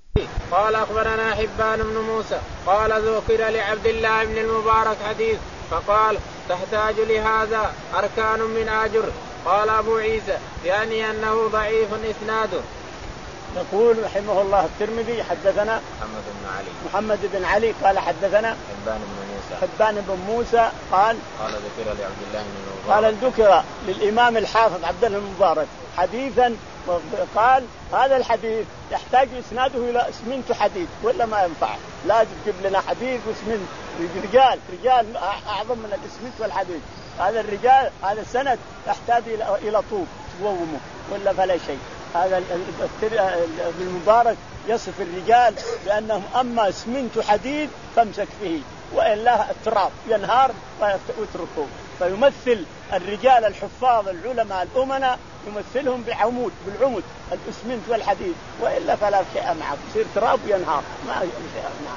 قال أخبرنا حبان بن موسى قال ذكر لعبد الله بن المبارك حديث فقال تحتاج لهذا أركان من آجر. قال أبو عيسى يعني أنه ضعيف إسناده. يقول رحمه الله الترمذي حدثنا محمد بن علي محمد بن علي قال حدثنا حبان بن موسى حبان بن موسى قال قال ذكر لعبد الله بن المبارك قال ذكر للإمام الحافظ عبد الله المبارك حديثا، قال هذا الحديث يحتاج إسناده إلى اسمنت حديث ولا ما ينفع، لا تجيب لنا حديث واسمنت. رجال رجال أعظم من الاسمنت والحديث. هذا الرجال هذا السند يحتاج إلى إلى طوب وومه ولا فلا شيء. هذا ابن المبارك يصف الرجال بأنهم أما اسمنت حديد فامسك فيه وإلا التراب ينهار ويتركه. فيمثل الرجال الحفاظ العلماء الأمناء يمثلهم بعمود بالعمود الاسمنت والحديد، وإلا فلا شيء معه، يصير تراب ينهار ما شيء معه.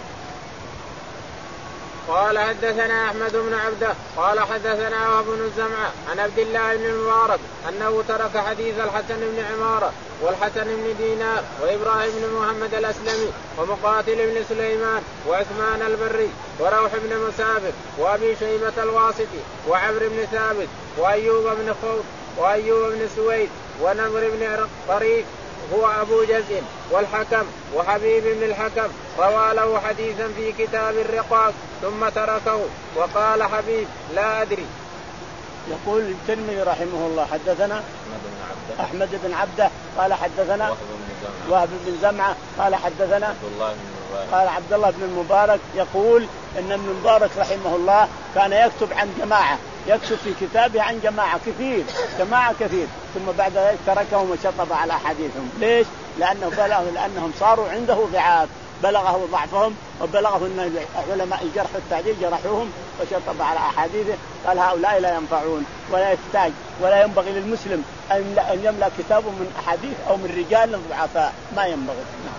قال حدثنا أحمد بن عبده قال حدثنا وهب بن الزمعة عن عبد الله بن المبارك أنه ترك حديث الحسن بن عمارة والحسن بن دينار وإبراهيم بن محمد الأسلمي ومقاتل بن سليمان وعثمان البري وروح بن مسافر وأبي شيبة الواسطي وعمر بن ثابت وأيوب بن خوض وأيوب بن سويد ونمر بن طريق هو أبو جزء والحكم وحبيب بن الحكم روى له حديثا في كتاب الرقاق ثم تركه. وقال حبيب لا أدري. يقول الترمذي رحمه الله حدثنا أحمد بن عبده قال حدثنا وهب بن زمعة قال حدثنا عبد الله بن قال عبد الله بن المبارك يقول إن ابن المبارك رحمه الله كان يكتب عن جماعة، يكتب في كتابه عن جماعة كثير جماعة كثير ثم بعد ذلك تركهم وشطب على حديثهم. ليش؟ لأنه بلغ لأنهم صاروا عنده ضعاف، بلغه ضعفهم وبلغه أن علماء الجرح والتعديل جرحوهم وشطب على أحاديثه. قال هؤلاء لا ينفعون ولا يحتاج ولا ينبغي للمسلم أن يملأ كتابه من أحاديث أو من رجال ضعفاء، ما ينبغي.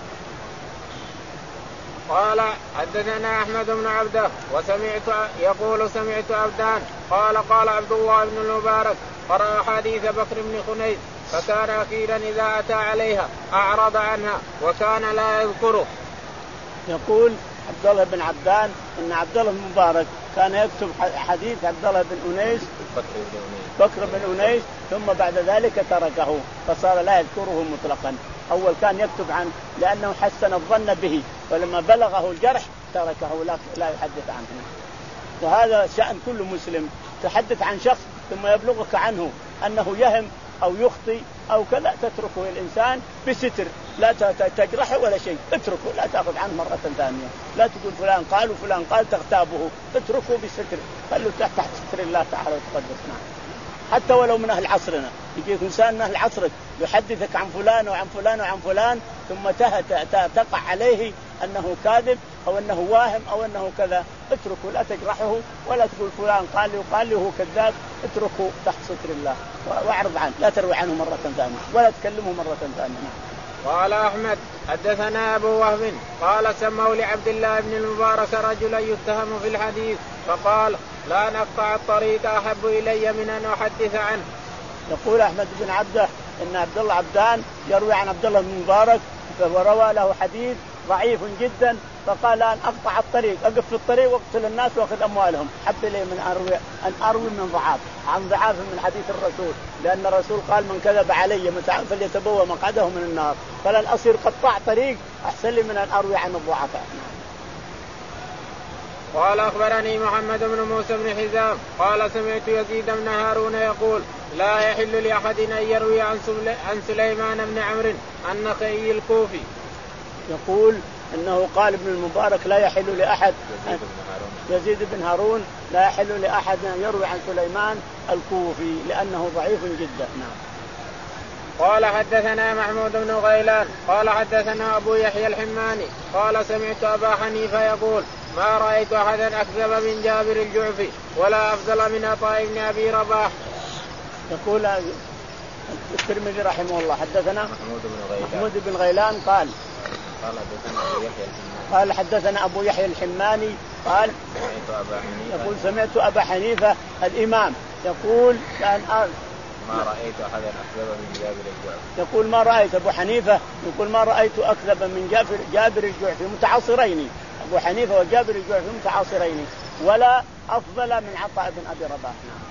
قال حدثنا أحمد بن عبده وسمعت يقول سمعت عبدان قال قال عبد الله بن المبارك قرأ حديث بكر بن خنيس فكان أخيرا إذا أتى عليها أعرض عنها وكان لا يذكره. يقول عبد الله بن عبدان إن عبد الله بن مبارك كان يكتب حديث عبد الله بن أنيس بكر بن أنيس ثم بعد ذلك تركه فصار لا يذكره مطلقا. أول كان يكتب عنه لأنه حسن الظن به، ولما بلغه الجرح تركه لا يحدث عنه. وهذا شأن كل مسلم، تحدث عن شخص ثم يبلغك عنه أنه يهم أو يخطي أو كذا تتركه الإنسان بستر، لا تجرحه ولا شيء، اتركه لا تأخذ عنه مرة ثانية، لا تقول فلان قال وفلان قال تغتابه، اتركه بستر، خلوا تحت ستر الله تعالى وتقدسنا. حتى ولو من أهل عصرنا يجيك إنسان من أهل عصرك يحدثك عن فلان وعن فلان وعن فلان ثم تقع عليه أنه كاذب أو أنه واهم أو أنه كذا، اتركه لا تجرحه ولا تقول فلان قال لي وقال لي هو كذاب، اتركه تحت ستر الله واعرض عنه، لا تروي عنه مرة ثانية ولا تكلمه مرة ثانية. قال أحمد حدثنا أبو وهب قال سموا لعبد الله بن المبارك رجلا يتهم في الحديث فقال لا نقطع الطريق أحب إلي من أن أحدث عنه. يقول أحمد بن عبده إن عبد الله عبدان يروي عن عبد الله بن مبارك وروى له حديث ضعيف جدا، فقال أن أقطع الطريق أقف في الطريق واقتل الناس وأخذ أموالهم حب لي من أروي أن أروي من ضعاف عن ضعاف من حديث الرسول، لأن الرسول قال من كذب علي فليتبوأ مقعده من النار، فلن أصير قطاع طريق أحسن لي من أن أروي عن الضعفاء. قال أخبرني محمد بن موسى بن حزام قال سمعت يزيد بن هارون يقول لا يحل لأحد أن يروي عن سليمان بن عمرو النخعي الكوفي. يقول إنه قال ابن المبارك لا يحل لأحد يزيد بن هارون لا يحل لأحد أن يروي عن سليمان الكوفي لأنه ضعيف جدا. نعم. قال حدثنا محمود بن غيلان قال حدثنا أبو يحيى الحماني قال سمعت أبا حنيفة يقول ما رأيت أحدا أكذب من جابر الجعفي ولا أفضل من عطاء بن أبي رباح. يقول الترمذي رحمه الله حدثنا محمود بن غيلان, محمود بن غيلان قال قال حدثنا أبو يحيى الحماني قال حدثنا أبو يحيى الحماني قال سمعت أبا حنيفة يقول سمعت أبا حنيفة الإمام يقول كان ما رأيت أحدا أكذب من جابر الجعفي. يقول ما رأيت أبو حنيفة يقول ما رأيت أكذب من جابر جابر الجعفي متعاصرين، أبو حنيفة وجابر الجعفي متعاصرين، ولا أفضل من عطاء بن أبي رباح.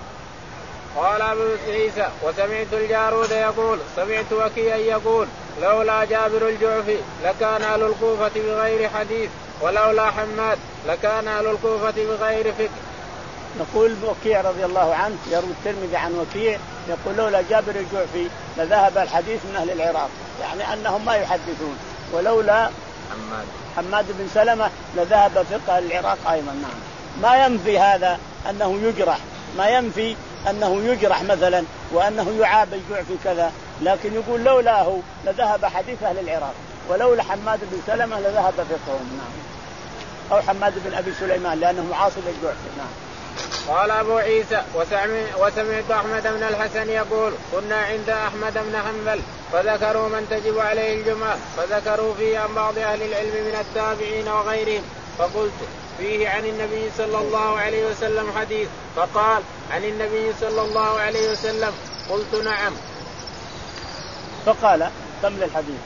قال أبو عيسى وسمعت الجارود يقول سمعت وكيعا يقول لولا جابر الجعفي لكان أهل الكوفة بغير حديث ولولا حماد لكان أهل الكوفة بغير فكر. نقول وكيع رضي الله عنه يروي الترمذي عن وكيع يقول لولا جابر الجعفي لذهب الحديث من أهل العراق، يعني أنهم ما يحدثون، ولولا حماد حماد بن سلمة لذهب فقه العراق أيضا. نعم. ما ينفي هذا أنه يجرح، ما ينفي أنه يجرح مثلا وأنه يعاب الجعفي كذا، لكن يقول لولاه لذهب حديث أهل العراق، ولولا حماد بن سلمة لذهب فقههم. نعم. أو حماد بن أبي سليمان لأنه معاصر الجعفي. نعم. قال أبو عيسى وسمعت أحمد بن الحسن يقول كنا عند أحمد بن حنبل فذكروا من تجب عليه الجمعة فذكروا فيه عن بعض أهل العلم من التابعين وغيرهم، فقلت فيه عن النبي صلى الله عليه وسلم حديث، فقال عن النبي صلى الله عليه وسلم، قلت نعم. فقال كمل الحديث.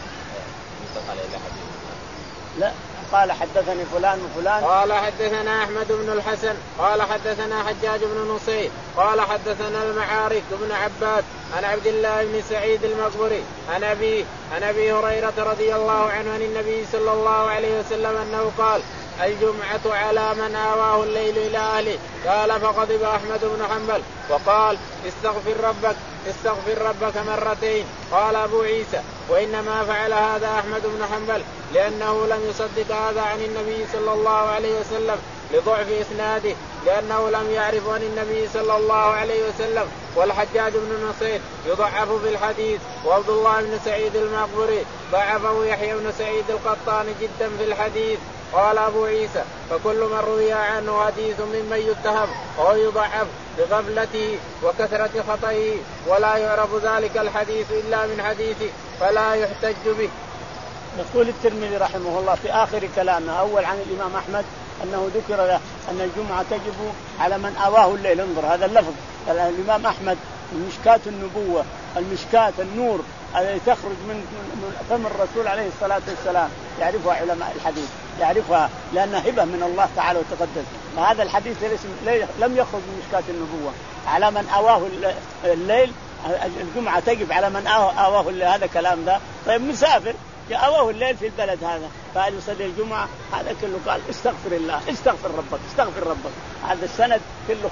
لا قال حدثني فلان وفلان قال حدثنا أحمد بن الحسن قال حدثنا حجاج بن نصير قال حدثنا المعارك بن عباد عن عبد الله بن سعيد المقبري عن أبيه عن أبي هريرة رضي الله عنه عن النبي صلى الله عليه وسلم أنه قال الجمعة على من آواه الليل إلى أهله. قال فغضب أحمد بن حنبل وقال استغفر ربك استغفر ربك مرتين. قال أبو عيسى وإنما فعل هذا أحمد بن حنبل لأنه لم يصدق هذا عن النبي صلى الله عليه وسلم لضعف إسناده، لأنه لم يعرف عن النبي صلى الله عليه وسلم. والحجاج بن نصير يضعف في الحديث، وعبد الله بن سعيد المقبري ضعفه يحيى بن سعيد القطان جدا في الحديث. قال أبو عيسى فكل من روي عنه حديث ممن يتهم أو يضعف بغفلته وكثرة خطئه ولا يعرف ذلك الحديث إلا من حديثه فلا يحتج به. يقول الترمذي رحمه الله في آخر كلامه أول عن الإمام أحمد أنه ذكر له أن الجمعة تجب على من آواه الليل. انظر هذا اللفظ الإمام أحمد المشكاة النبوة المشكاة النور التي تخرج من فم الرسول عليه الصلاة والسلام يعرفها علماء الحديث يعرفها لأنها هبة من الله تعالى وتقدس. فهذا الحديث لم يخرج من مشكاة النبوة على من آواه الليل الجمعة تجب على من آواه الليل. هذا كلام ده طيب مسافر جاءوه الليل في البلد هذا فقال يصلي الجمعة هذا كله قال استغفر الله استغفر ربك استغفر ربك. هذا السند كله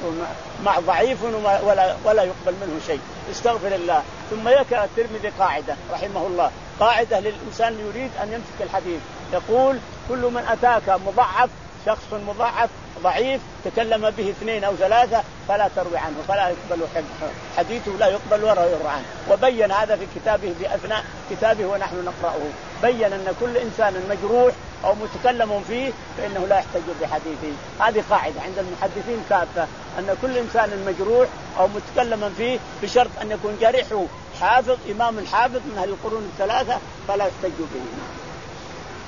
مع ضعيف ولا ولا يقبل منه شيء. استغفر الله. ثم يذكر الترمذي قاعدة رحمه الله قاعدة للإنسان يريد أن يمسك الحديث يقول كل من أتاك مضعف شخص مضاعف ضعيف تكلم به اثنين أو ثلاثة فلا تروي عنه فلا يقبل حديثه لا يقبل ولا يروى عنه. وبين هذا في كتابه بأثناء كتابه ونحن نقرأه بين أن كل إنسان مجروح أو متكلم فيه فإنه لا يحتج بحديثه. هذه قاعدة عند المحدثين كافة أن كل إنسان مجروح أو متكلم فيه بشرط أن يكون جارحه حافظ إمام حافظ من هذه القرون الثلاثة فلا يحتج به.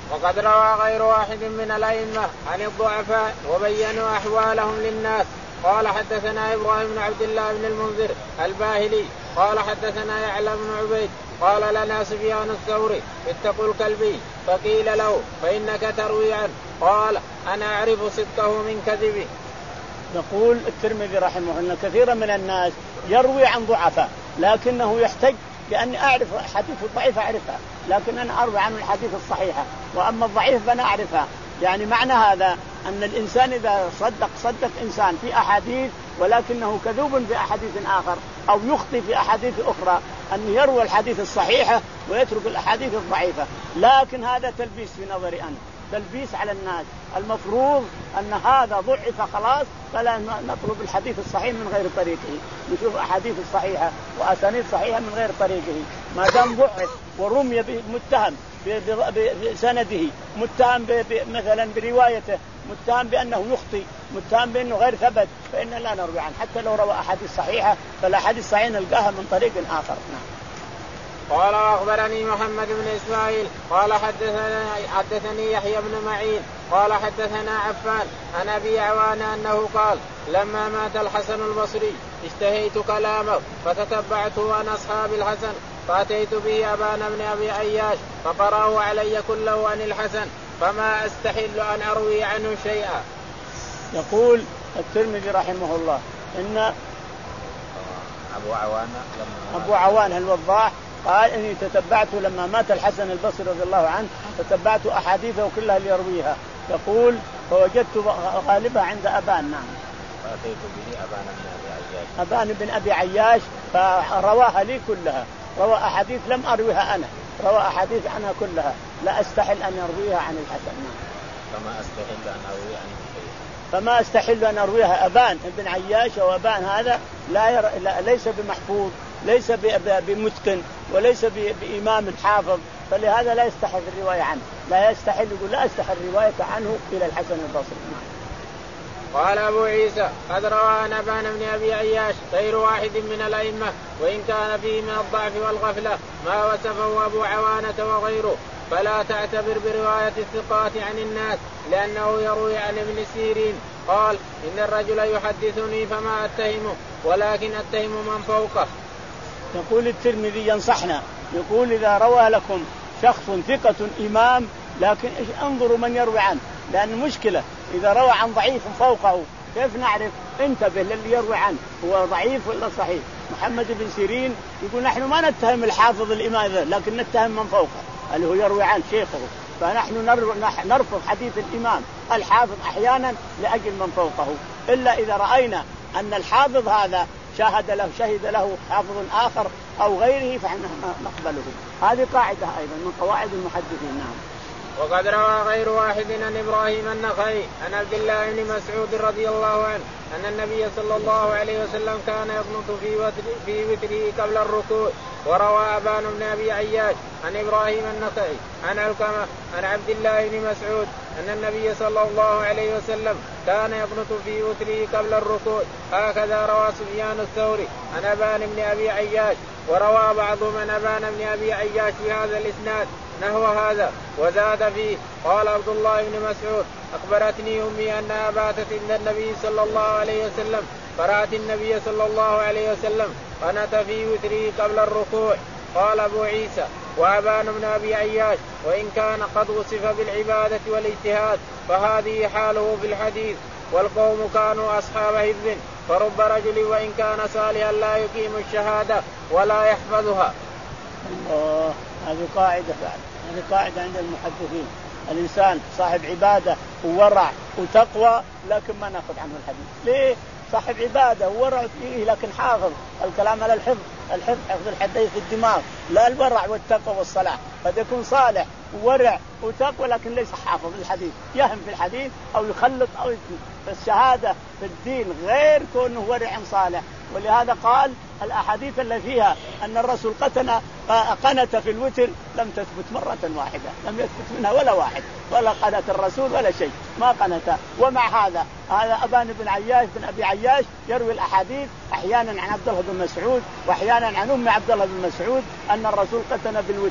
وقد روى غير واحد من الأئمة عن الضعفاء وبينوا أحوالهم للناس. قال حدثنا إبراهيم بن عبد الله بن المنذر الباهلي قال حدثنا يعلى بن عبيد قال لنا سفيان الثوري اتقوا الكلبي فقيل له فإنك تروي عنه قال أنا أعرف صدقه من كذبه. يقول الترمذي رحمه الله كثيرا من الناس يروي عن ضعفاء لكنه يحتج لأني أعرف حديث الضعيف أعرفها لكن أنا أروي عن الحديث الصحيحة وأما الضعيف فأنا أعرفها. يعني معنى هذا أن الإنسان إذا صدق صدق إنسان في أحاديث ولكنه كذوب في أحاديث آخر أو يخطئ في أحاديث أخرى أن يروي الحديث الصحيحة ويترك الأحاديث الضعيفة. لكن هذا تلبيس في نظري أنا تلبيس على الناس. المفروض أن هذا ضعف خلاص فلا نطلب الحديث الصحيح من غير طريقه نشوف أحاديث الصحيحة وأسانيد صحيحة من غير طريقه. ما دام ضعف ورمي متهم بسنده متهم مثلا بروايته متهم بأنه يخطئ متهم بأنه غير ثبت فإن لا نروي عنه حتى لو روى أحاديث صحيحة فالأحاديث صحيحة نلقاها من طريق آخر. قال أخبرني محمد بن إسماعيل قال حدثنا حدثني يحيى بن معين قال حدثنا عفان عن أبي عوان أنه قال لما مات الحسن البصري اشتهيت كلامه فتتبعته عن أصحاب الحسن فأتيت به أبان بن أبي عياش فقرأه علي كله عن الحسن فما أستحل أن أروي عنه شيئا. يقول الترمذي رحمه الله إن أبو عوان أبو عوان الوضاح قال إني تتبعت لما مات الحسن البصري رضي الله عنه تتبعت أحاديثه كلها اللي يرويها. يقول فوجدت غالبها عند أبان. نعم فأتيت به أبان بن أبي عياش أبان بن أبي عياش فرواها لي كلها روى أحاديث لم أرويها أنا روى أحاديث عنها كلها لا أستحل أن أرويها عن الحسن. فما أستحل أن أروي عنه شيئا فما أستحل أن أرويها. أبان بن عياش وأبان هذا لا, ير... لا ليس بمحفوظ ليس بمتقن وليس بإمام حافظ فلهذا لا يستحل الرواية عنه لا يستحل يقول لا أستحل الرواية عنه إلى الحسن البصري. قال أبو عيسى قد روى عن أبان بن أبي عياش غير واحد من الأئمة وإن كان فيه من الضعف والغفلة ما وصفه أبو عوانة وغيره فلا تعتبر برواية الثقات عن الناس لأنه يروي عن ابن سيرين قال إن الرجل يحدثني فما أتهمه ولكن أتهم من فوقه. يقول الترمذي ينصحنا يقول إذا روى لكم شخص ثقة إمام لكن انظروا من يروي عنه لأن مشكلة إذا روى عن ضعيف فوقه كيف نعرف؟ انتبه للي يروي عنه هو ضعيف ولا صحيح. محمد بن سيرين يقول نحن ما نتهم الحافظ الإمام لكن نتهم من فوقه اللي هو يروي عن شيخه فنحن نرفض حديث الإمام الحافظ أحيانا لأجل من فوقه إلا إذا رأينا أن الحافظ هذا شاهد له شهد له حافظ آخر أو غيره فإحنا نقبله. هذه قاعدة أيضا من قواعد المحدثين. نعم. وقد روى غير واحد عن إبراهيم النخعي عن عبد الله بن مسعود رضي الله عنه أن النبي صلى الله عليه وسلم كان يقنط في وتر في وتره قبل الركوع. وروى أبان بن أبي عياش عن إبراهيم النخعي عن علقمة عن عبد الله بن مسعود أن النبي صلى الله عليه وسلم كان يقنط في وتره قبل الركوع. هكذا روى سفيان الثوري عن أبان بن أبي عياش وروى بعضهم عن أبان بن أبي عياش في هذا الإسناد نحو هذا وزاد فيه. قال عبد الله بن مسعود أخبرتني أمي أنها باتت عند النبي صلى الله عليه وسلم فرأت النبي صلى الله عليه وسلم قنت في وتره قبل الركوع. قال أبو عيسى وأبان بن أبي عياش وإن كان قد وصف بالعبادة والاجتهاد فهذه حاله في الحديث والقوم كانوا أصحاب حفظ فرب رجل وإن كان صالحا لا يقيم الشهادة ولا يحفظها. الله هذه قاعدة فعلا هذه قاعدة عند المحدثين. الإنسان صاحب عبادة وورع وتقوى لكن ما نأخذ عنه الحديث. ليه؟ صاحب عبادة وورع فيه لكن حافظ الكلام على الحفظ الحفظ حفظ الحديث في الدماغ لا الورع والتقوى والصلاح. قد يكون صالح وورع وتقوى لكن ليس حافظ الحديث يهم في الحديث أو يخلط أو يتم. فالشهادة في الدين غير كونه ورع صالح. ولهذا قال الأحاديث اللي فيها أن الرسول قتنا قنت في الوتر لم تثبت مرة واحدة لم يثبت منها ولا واحد ولا قنت الرسول ولا شيء ما قنت. ومع هذا هذا أبان بن عياش بن أبي عياش يروي الأحاديث أحيانا عن عبد الله بن مسعود وأحيانا عن أم عبد الله بن مسعود أن الرسول قتنا بالوتر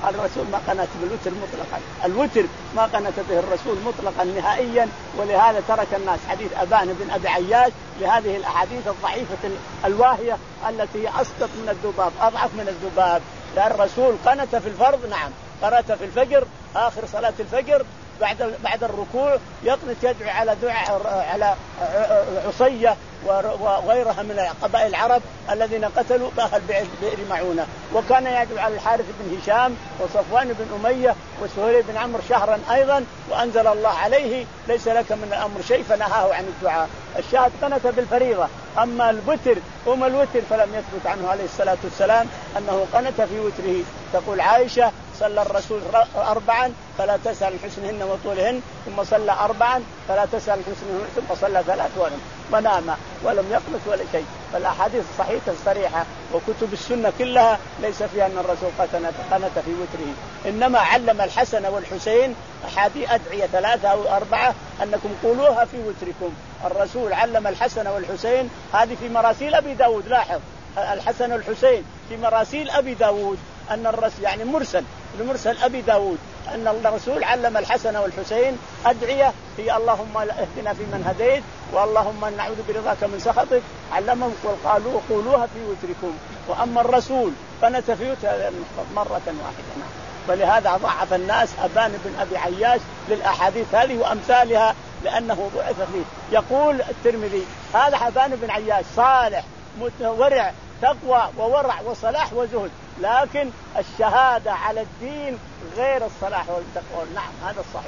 الرسول ما قنت بالوتر مطلقا، الوتر ما قنت به الرسول مطلقا نهائيا. ولهذا ترك الناس حديث أبان بن أبي عياش لهذه الأحاديث الضعيفة الواهية التي أسقط من الذباب، أضعف من الذباب. لأن الرسول قنت في الفرض، نعم قنت في الفجر آخر صلاة الفجر بعد بعد الركوع يقنت يدعو على دعاء على عصية وغيرها من قبائل العرب الذين قتلوا أهل بئر معونة، وكان يدعو على الحارث بن هشام وصفوان بن أمية وسهيل بن عمرو شهرا أيضا، وأنزل الله عليه ليس لك من الأمر شيء فنهاه عن الدعاء. الشاهد قنت بالفريضة. أما الوتر أم الوتر فلم يثبت عنه عليه الصلاة والسلام أنه قنت في وتره. تقول عائشة صلى الرسول أربعا فلا تسأل حسنهن وطولهن، ثم صلى أربعا فلا تسأل حسنهن، ثم صلى ثلاث ونم ونام ولم يقنت ولا شيء. فالأحاديث الصحيحة الصريحة وكتب السنة كلها ليس فيها أن الرسول قنت في وتره، إنما علم الحسن والحسين أحاديث أدعية ثلاثة أو أربعة أنكم قولوها في وتركم. الرسول علم الحسن والحسين، هذه في مراسيل أبي داود، لاحظ الحسن والحسين في مراسيل أبي داود أن الرسول يعني مرسل لمرسل أبي داود أن الرسول علم الحسن والحسين أدعية في اللهم اهدنا في من هديت واللهم نعوذ برضاك من سخطك، علمهم وقالوا قولوها في وتركم. وأما الرسول فنت في وتر مرة واحدة. فلهذا ضعف الناس أبان بن أبي عياش للأحاديث هذه وأمثالها لأنه ضعف فيه. يقول الترمذي هذا أبان بن عياش صالح متورع تقوى وورع وصلاح وزهد، لكن الشهادة على الدين غير الصلاح والتقوى. نعم هذا الصحيح.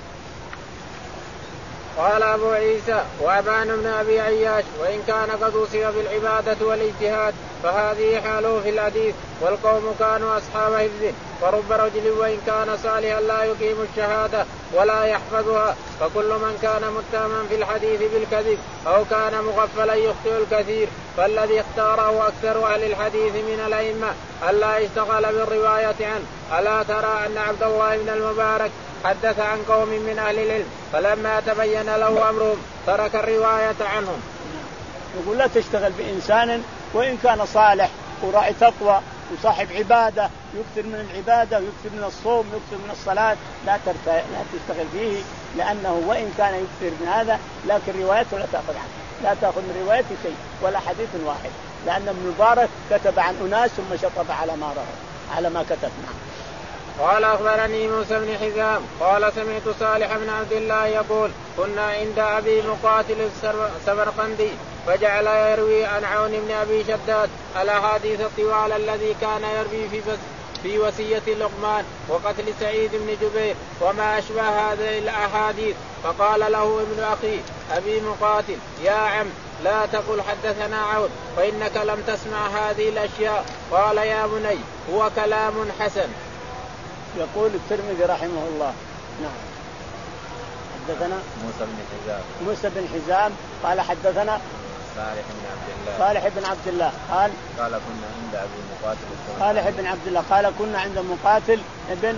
قال أبو عيسى وأبان بن أبي عياش وإن كان قد وصف بالعبادة والاجتهاد فهذه حاله في الحديث، والقوم كانوا أصحاب حفظ، فرب رجل وإن كان صالحا لا يقيم الشهادة ولا يحفظها، فكل من كان متهما في الحديث بالكذب أو كان مغفلا يخطئ الكثير. فالذي اختاره أكثر أهل الحديث من الأئمة ألا يشتغل بالرواية عنه. ألا ترى أن عبد الله بن المبارك حدث عن قوم من أهل العلم فلما تبين له أمرهم ترك الرواية عنهم. يقول لا تشتغل بإنسان وإن كان صالح وراعي تقوى وصاحب عبادة، يكثر من العبادة ويكثر من الصوم ويكثر من الصلاة، لا لا تشتغل فيه، لأنه وإن كان يكثر من هذا لكن روايته لا تأخذ عنه، لا تأخذ من روايته شيء ولا حديث واحد، لأن ابن مبارك كتب عن أناس ثم شطب على ما روى على ما كتب. نعم. قال أخبرني موسى بن حزام قال سمعت صالح بن عبد الله يقول كنا عند أبي مقاتل السمرقندي فجعل يروي عن عون بن أبي شداد الأحاديث الطوال الذي كان يروي في في وصية لقمان وقتل سعيد بن جبير وما أشبه هذه الأحاديث. فقال له ابن أخي أبي مقاتل يا عم لا تقل حدثنا عون فإنك لم تسمع هذه الأشياء. قال يا بني هو كلام حسن. يقول الترمذي رحمه الله. نعم. حدثنا موسى بن حزام موسى بن حزام قال حدثنا صالح بن عبد الله صالح بن عبد الله قال قال كنا عند أبي مقاتل صالح بن عبد الله قال كنا عند مقاتل ابن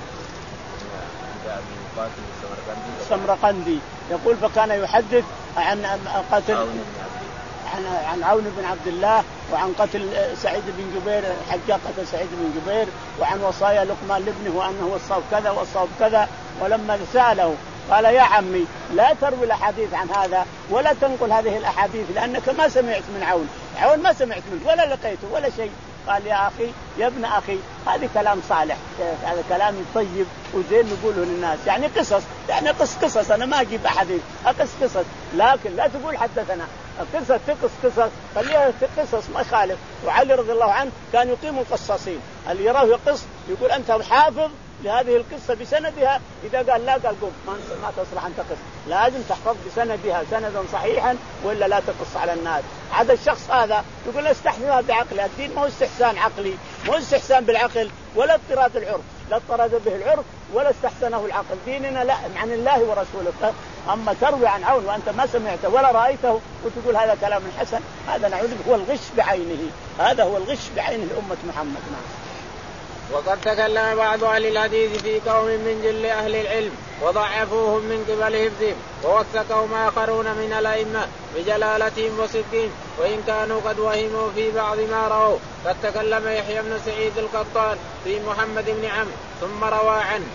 أبي مقاتل السمرقندي يقول فكان يحدث عن قتل عن عن عون بن عبد الله وعن قتل سعيد بن جبير، حجاج قتل سعيد بن جبير، وعن وصايا لقمان لابنه وأنه وصاه كذا وصاه كذا. ولما سأله قال يا عمي لا تروي الأحاديث عن هذا ولا تنقل هذه الأحاديث لأنك ما سمعت من عون، عون ما سمعت منه ولا لقيته ولا شيء. قال يا أخي يا ابن أخي هذا كلام صالح، هذا كلام طيب وزين نقوله للناس، يعني قصص، يعني قص قصص، أنا ما أجيب أحاديث أقص قصص، لكن لا تقول حدثنا. القصة تقص قصص خليها قصص ما خالف. وعلي رضي الله عنه كان يقيم القصاصين، اللي يراه يقص يقول أنت حافظ لهذه القصة بسندها، إذا قال لا قال قم ما تصلح أن تقص، لازم تحفظ بسندها سندا صحيحا وإلا لا تقص على الناس. هذا الشخص هذا يقول استحسنها بعقلي، الدين ما هو استحسان عقلي، ما هو استحسان بالعقل ولا اضطراد العرف، لا اضطراد به العرف ولا استحسنه العقل، ديننا لا عن الله ورسوله. أما تروي عن عون وأنت ما سمعته ولا رأيته وتقول هذا كلام حسن، هذا نعوذ هو الغش بعينه، هذا هو الغش بعين الأمة محمد. وقد تكلم بعض أهل الحديث في قوم من جل أهل العلم وضعفوهم من قبل حفظهم ووثقهم آخرون من الأئمة بجلالتهم وصدقهم وإن كانوا قد وهموا في بعض ما رأوا. قد تكلم يحيى بن سعيد القطان في محمد بن عمرو ثم روى عنه.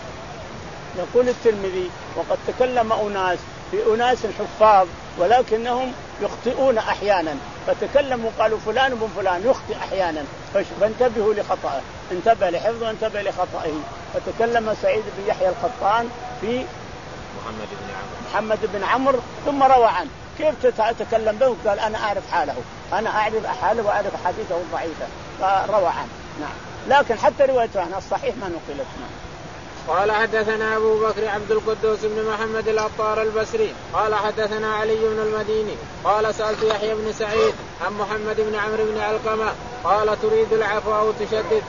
يقول الترمذي وقد تكلم أناس في أناس حفاظ ولكنهم يخطئون أحيانا، فتكلموا قالوا فلان بن فلان يخطئ أحيانا فانتبهوا لخطأه، انتبه لحفظه وانتبه لخطئه. فتكلم سعيد بن يحيى القطان في محمد بن عمرو محمد بن عمرو ثم روى عنه. كيف تتكلم به؟ قال أنا أعرف حاله، أنا أعرف حاله وأعرف حديثه الضعيفة فروى عنه. نعم، لكن حتى روايته عنه الصحيح ما نقلت. نعم. قال حدثنا أبو بكر عبد القدوس بن محمد العطار البصري قال حدثنا علي بن المديني قال سألت يحيى بن سعيد عن محمد بن عمرو بن علقمة قال تريد العفو أو تشدد؟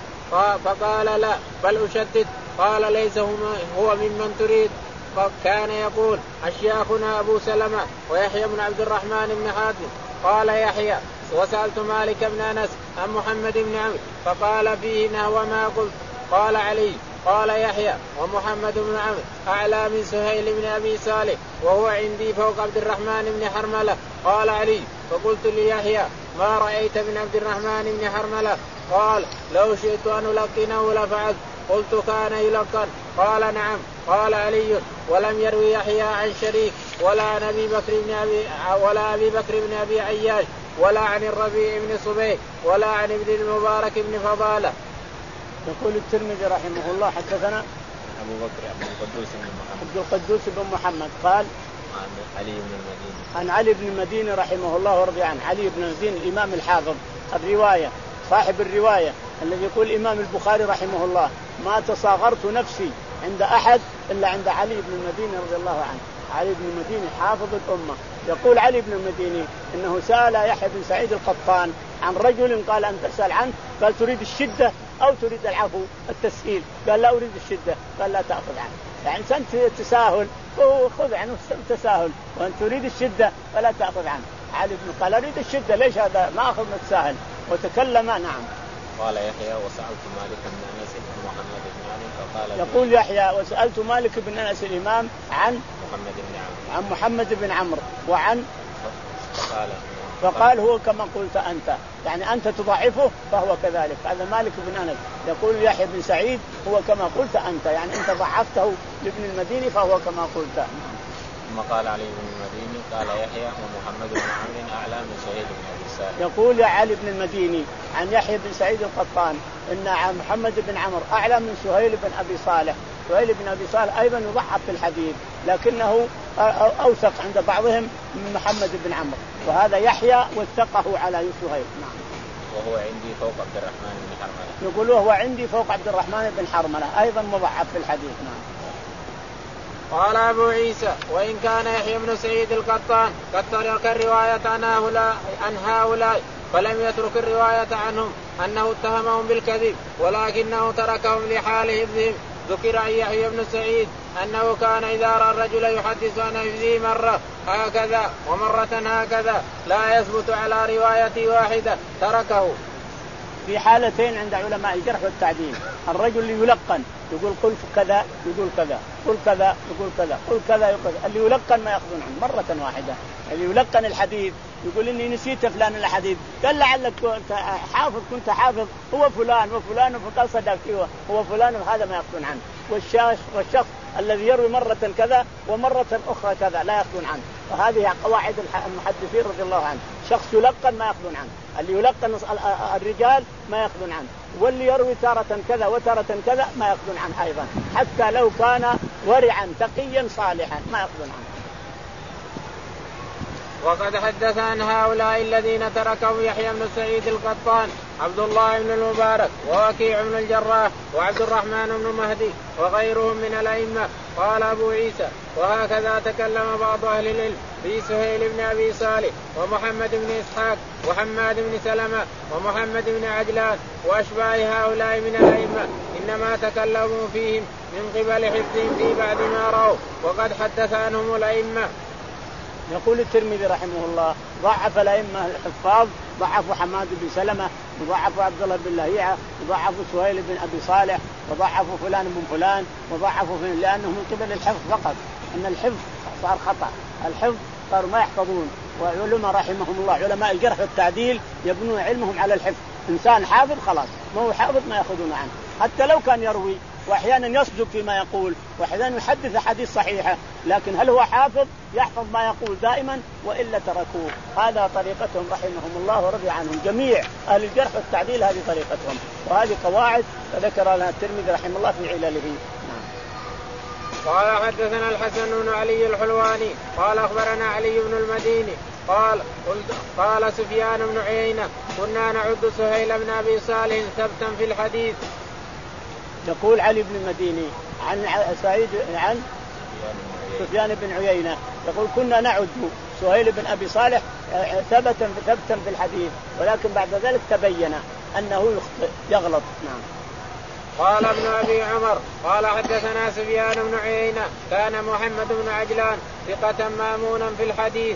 فقال لا بل أشدد. قال ليس هو ممن تريد. كان يقول أشياخنا أبو سلمة ويحيى بن عبد الرحمن بن حاتم. قال يحيى وسألت مالك بن أنس عن محمد بن عمرو فقال فيه نحو ما قلت. قال علي قال يحيى ومحمد بن عمرو أعلى من سهيل بن أبي صالح وهو عندي فوق عبد الرحمن بن حرملة. قال علي فقلت ليحيى ما رأيت من عبد الرحمن بن حرملة؟ قال لو شئت أن ألقنه لفعلت. قلت كان يلقن؟ قال نعم. قال علي ولم يروي يحيى عن شريك ولا عن أبي بكر بن أبي ولا أبي بكر بن أبي عياش ولا عن الربيع بن صبيح ولا عن ابن المبارك بن فضالة. يقول الترمذي رحمه الله حدثنا أبو بكر عبد القدوس بن محمد عبد القدوس بن محمد قال عن علي بن المديني عن علي بن المديني رحمه الله ورضي عنه. علي بن المديني الإمام الحافظ الرواية صاحب الرواية الذي يقول الإمام البخاري رحمه الله ما تصاغرت نفسي عند أحد إلا عند علي بن المديني رضي الله عنه. علي بن المديني حافظ الأمة. يقول علي بن المديني إنه سأل يحيى بن سعيد القطان عن رجل قال أن تسأل عنه قال تريد الشدة أو تريد العفو التسهيل؟ قال لا أريد الشدة. قال لا تأخذ عنه. يعني أنت تساهل خذ عنه التساهل، وأن تريد الشدة فلا تأخذ عنه. علي بن قال أريد الشدة ليش هذا ما أخذ متساهل وتكلم. نعم. قال يحيى وسألت مالك بن أنس عن محمد بن عمرو فقال يقول يحيى وسألت مالك بن أنس الإمام عن محمد بن عمرو عن محمد بن عمرو وعن فقال فقال هو كما قلت أنت، يعني أنت تضعفه فهو كذلك. هذا مالك بن أنس يقول يحيى بن سعيد هو كما قلت أنت، يعني أنت ضعفته لابن المديني فهو كما قلت. ثم قال علي بن المديني قال يحيى ومحمد بن عمرو أعلى من سعيد بن أبي صالح. يقول يا علي بن المديني عن يحيى بن سعيد القطان إن محمد بن عمرو أعلى من سهيل بن أبي صالح. سهيل بن أبي صالح أيضا يضعف في الحديث لكنه أوثق عند بعضهم من محمد بن عمرو، وهذا يحيى وثقه على سهيل. نعم. وهو عندي فوق عبد الرحمن بن حرملة. يقول وهو عندي فوق عبد الرحمن بن حرملة أيضا مضعف في الحديث. نعم. قال أبو عيسى وإن كان يحيى بن سعيد القطان قد ترك الرواية عن هؤلاء, عن هؤلاء فلم يترك الرواية عنهم أنه اتهمهم بالكذب ولكنه تركهم لحال حفظهم. ذكر عن يحيى بن سعيد أنه كان إذا رأى الرجل يحدث عن حفظه مرة هكذا ومرة هكذا لا يثبت على رواية واحدة تركه. في حالتين عند علماء الجرح والتعديل، الرجل يلقن يقول قل كذا يقول كذا قل كذا يقول كذا قل كذا يقول اللي يلقن ما يأخذون عنه مرة واحدة. اللي يلقن الحديث يقول إني نسيت فلان الحديث قال لعلك كنت حافظ كنت حافظ هو فلان وفلان فقال صدق هو فلان وهذا ما يأخذون عنه. والشخص والشخص الذي يروي مرة كذا ومرة أخرى كذا لا يأخذون عنه. وهذه قواعد المحدثين رضي الله عنه. شخص يلقن ما يأخذون عنه، اللي يلقن الرجال ما يأخذون عنه، واللي يروي تارة كذا وتارة كذا ما يأخذون عنه أيضا حتى لو كان ورعا تقيا صالحا ما يأخذون عنه. وقد حدث عن هؤلاء الذين تركوا يحيى بن سعيد القطان عبد الله بن المبارك ووكيع بن الجراح وعبد الرحمن بن مهدي وغيرهم من الأئمة. قال أبو عيسى وهكذا تكلم بعض أهل العلم في سهيل بن أبي صالح ومحمد بن إسحاق وحماد بن سلمة ومحمد بن عجلان وأشباه هؤلاء من الأئمة إنما تكلموا فيهم من قبل حفظهم في بعد ما رأوا وقد حدث عنهم الأئمة. يقول الترمذي رحمه الله ضعف الأئمة الحفاظ ضعفوا حماد بن سلمة وضعفوا عبد الله بن لهيعة، وضعفوا سهيل بن أبي صالح، وضعفوا فلان بن فلان، وضعفوا فلان، لأنه من قبل الحفظ فقط، أن الحفظ صار خطأ، الحفظ صاروا ما يحفظون. وعلماء رحمهم الله علماء الجرح والتعديل يبنون علمهم على الحفظ، إنسان حافظ خلاص، ما هو حافظ ما يأخذون عنه، حتى لو كان يروي وأحيانا يصدق فيما يقول وأحيانا يحدث حديث صحيحة، لكن هل هو حافظ يحفظ ما يقول دائما؟ وإلا تركوه. هذا طريقتهم رحمهم الله ورضي عنهم جميع أهل الجرح والتعديل، هذه طريقتهم، وهذه قواعد ذكر لنا الترمذي رحمه الله في علله. قال حدثنا الحسن بن علي الحلواني قال أخبرنا علي بن المديني قال قال سفيان بن عيينة كنا نعد سهيل بن أبي صالح ثبتا في الحديث. يقول علي بن المديني عن سعيد عن سفيان بن عيينة يقول كنا نعد سهيل بن أبي صالح ثبتا ثبتا في الحديث، ولكن بعد ذلك تبين أنه يخطئ يغلط. نعم. قال ابن أبي عمر قال حدثنا سفيان بن عيينة كان محمد بن عجلان ثقة مامونا في الحديث.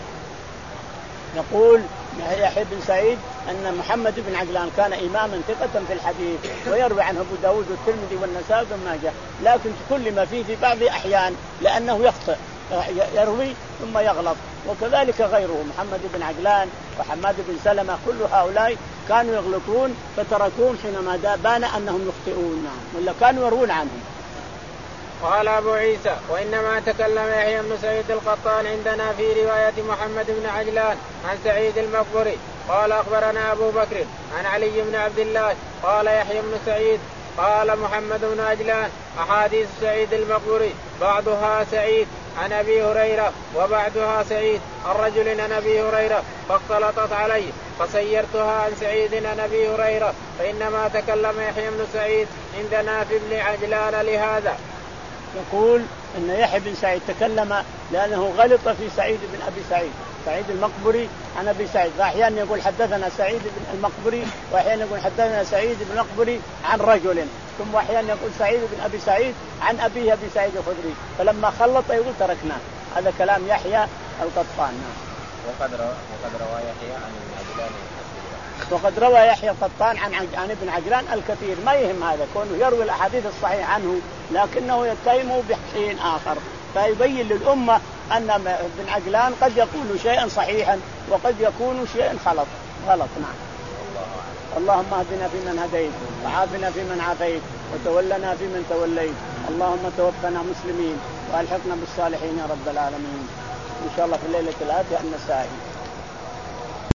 يقول يحيى بن سعيد أن محمد بن عجلان كان إماما ثقة في الحديث، ويروي عنه أبو داود والترمذي والنسائي وابن ماجه، لكن كل ما فيه في بعض أحيان لأنه يخطئ، يروي ثم يغلط. وكذلك غيره محمد بن عجلان وحماد بن سلمة، كل هؤلاء كانوا يغلطون فتركوهم حينما بان أنهم يخطئون، ولا كانوا يروون عنهم. قال أبو عيسى وإنما تكلم يحيى بن سعيد القطان عندنا في رواية محمد بن عجلان عن سعيد المقبري قال أخبرنا أبو بكر عن علي بن عبد الله قال يحيى بن سعيد قال محمد بن عجلان أحاديث سعيد المقبري بعضها سعيد عن أبي هريرة وبعضها سعيد عن رجل عن أبي هريرة فاختلطت عليه فسيرتها عن سعيد عن أبي هريرة، فإنما تكلم يحيى بن سعيد عندنا في ابن عجلان لهذا. يقول أن يحيى بن سعيد تكلم لأنه غلط في سعيد بن أبي سعيد، سعيد المقبري عن أبي سعيد، فأحيانا يقول حدثنا سعيد بن المقبري، وأحيانا يقول حدثنا سعيد بن المقبري عن رجل، ثم أحيانا يقول سعيد بن أبي سعيد عن أبيه أبي سعيد الخدري، فلما خلط يقول تركناه. هذا كلام يحيى القطان. وقد روى وقد روى يحيى عن عجلان وقد روى يحيى القطان عن عن ابن عجلان الكثير، ما يهم هذا كونه يروي الأحاديث الصحيح عنه، لكنه يتهمه بشيء آخر، فيبين للأمة أن ابن عجلان قد يقول شيئا صحيحا وقد يكون شيئا غلط غلط. نعم. اللهم اهدنا فيمن هديت، وعافنا فيمن عافيت، وتولنا فيمن توليت، اللهم توفنا مسلمين وألحقنا بالصالحين يا رب العالمين. إن شاء الله في الليلة الآتية النسائي.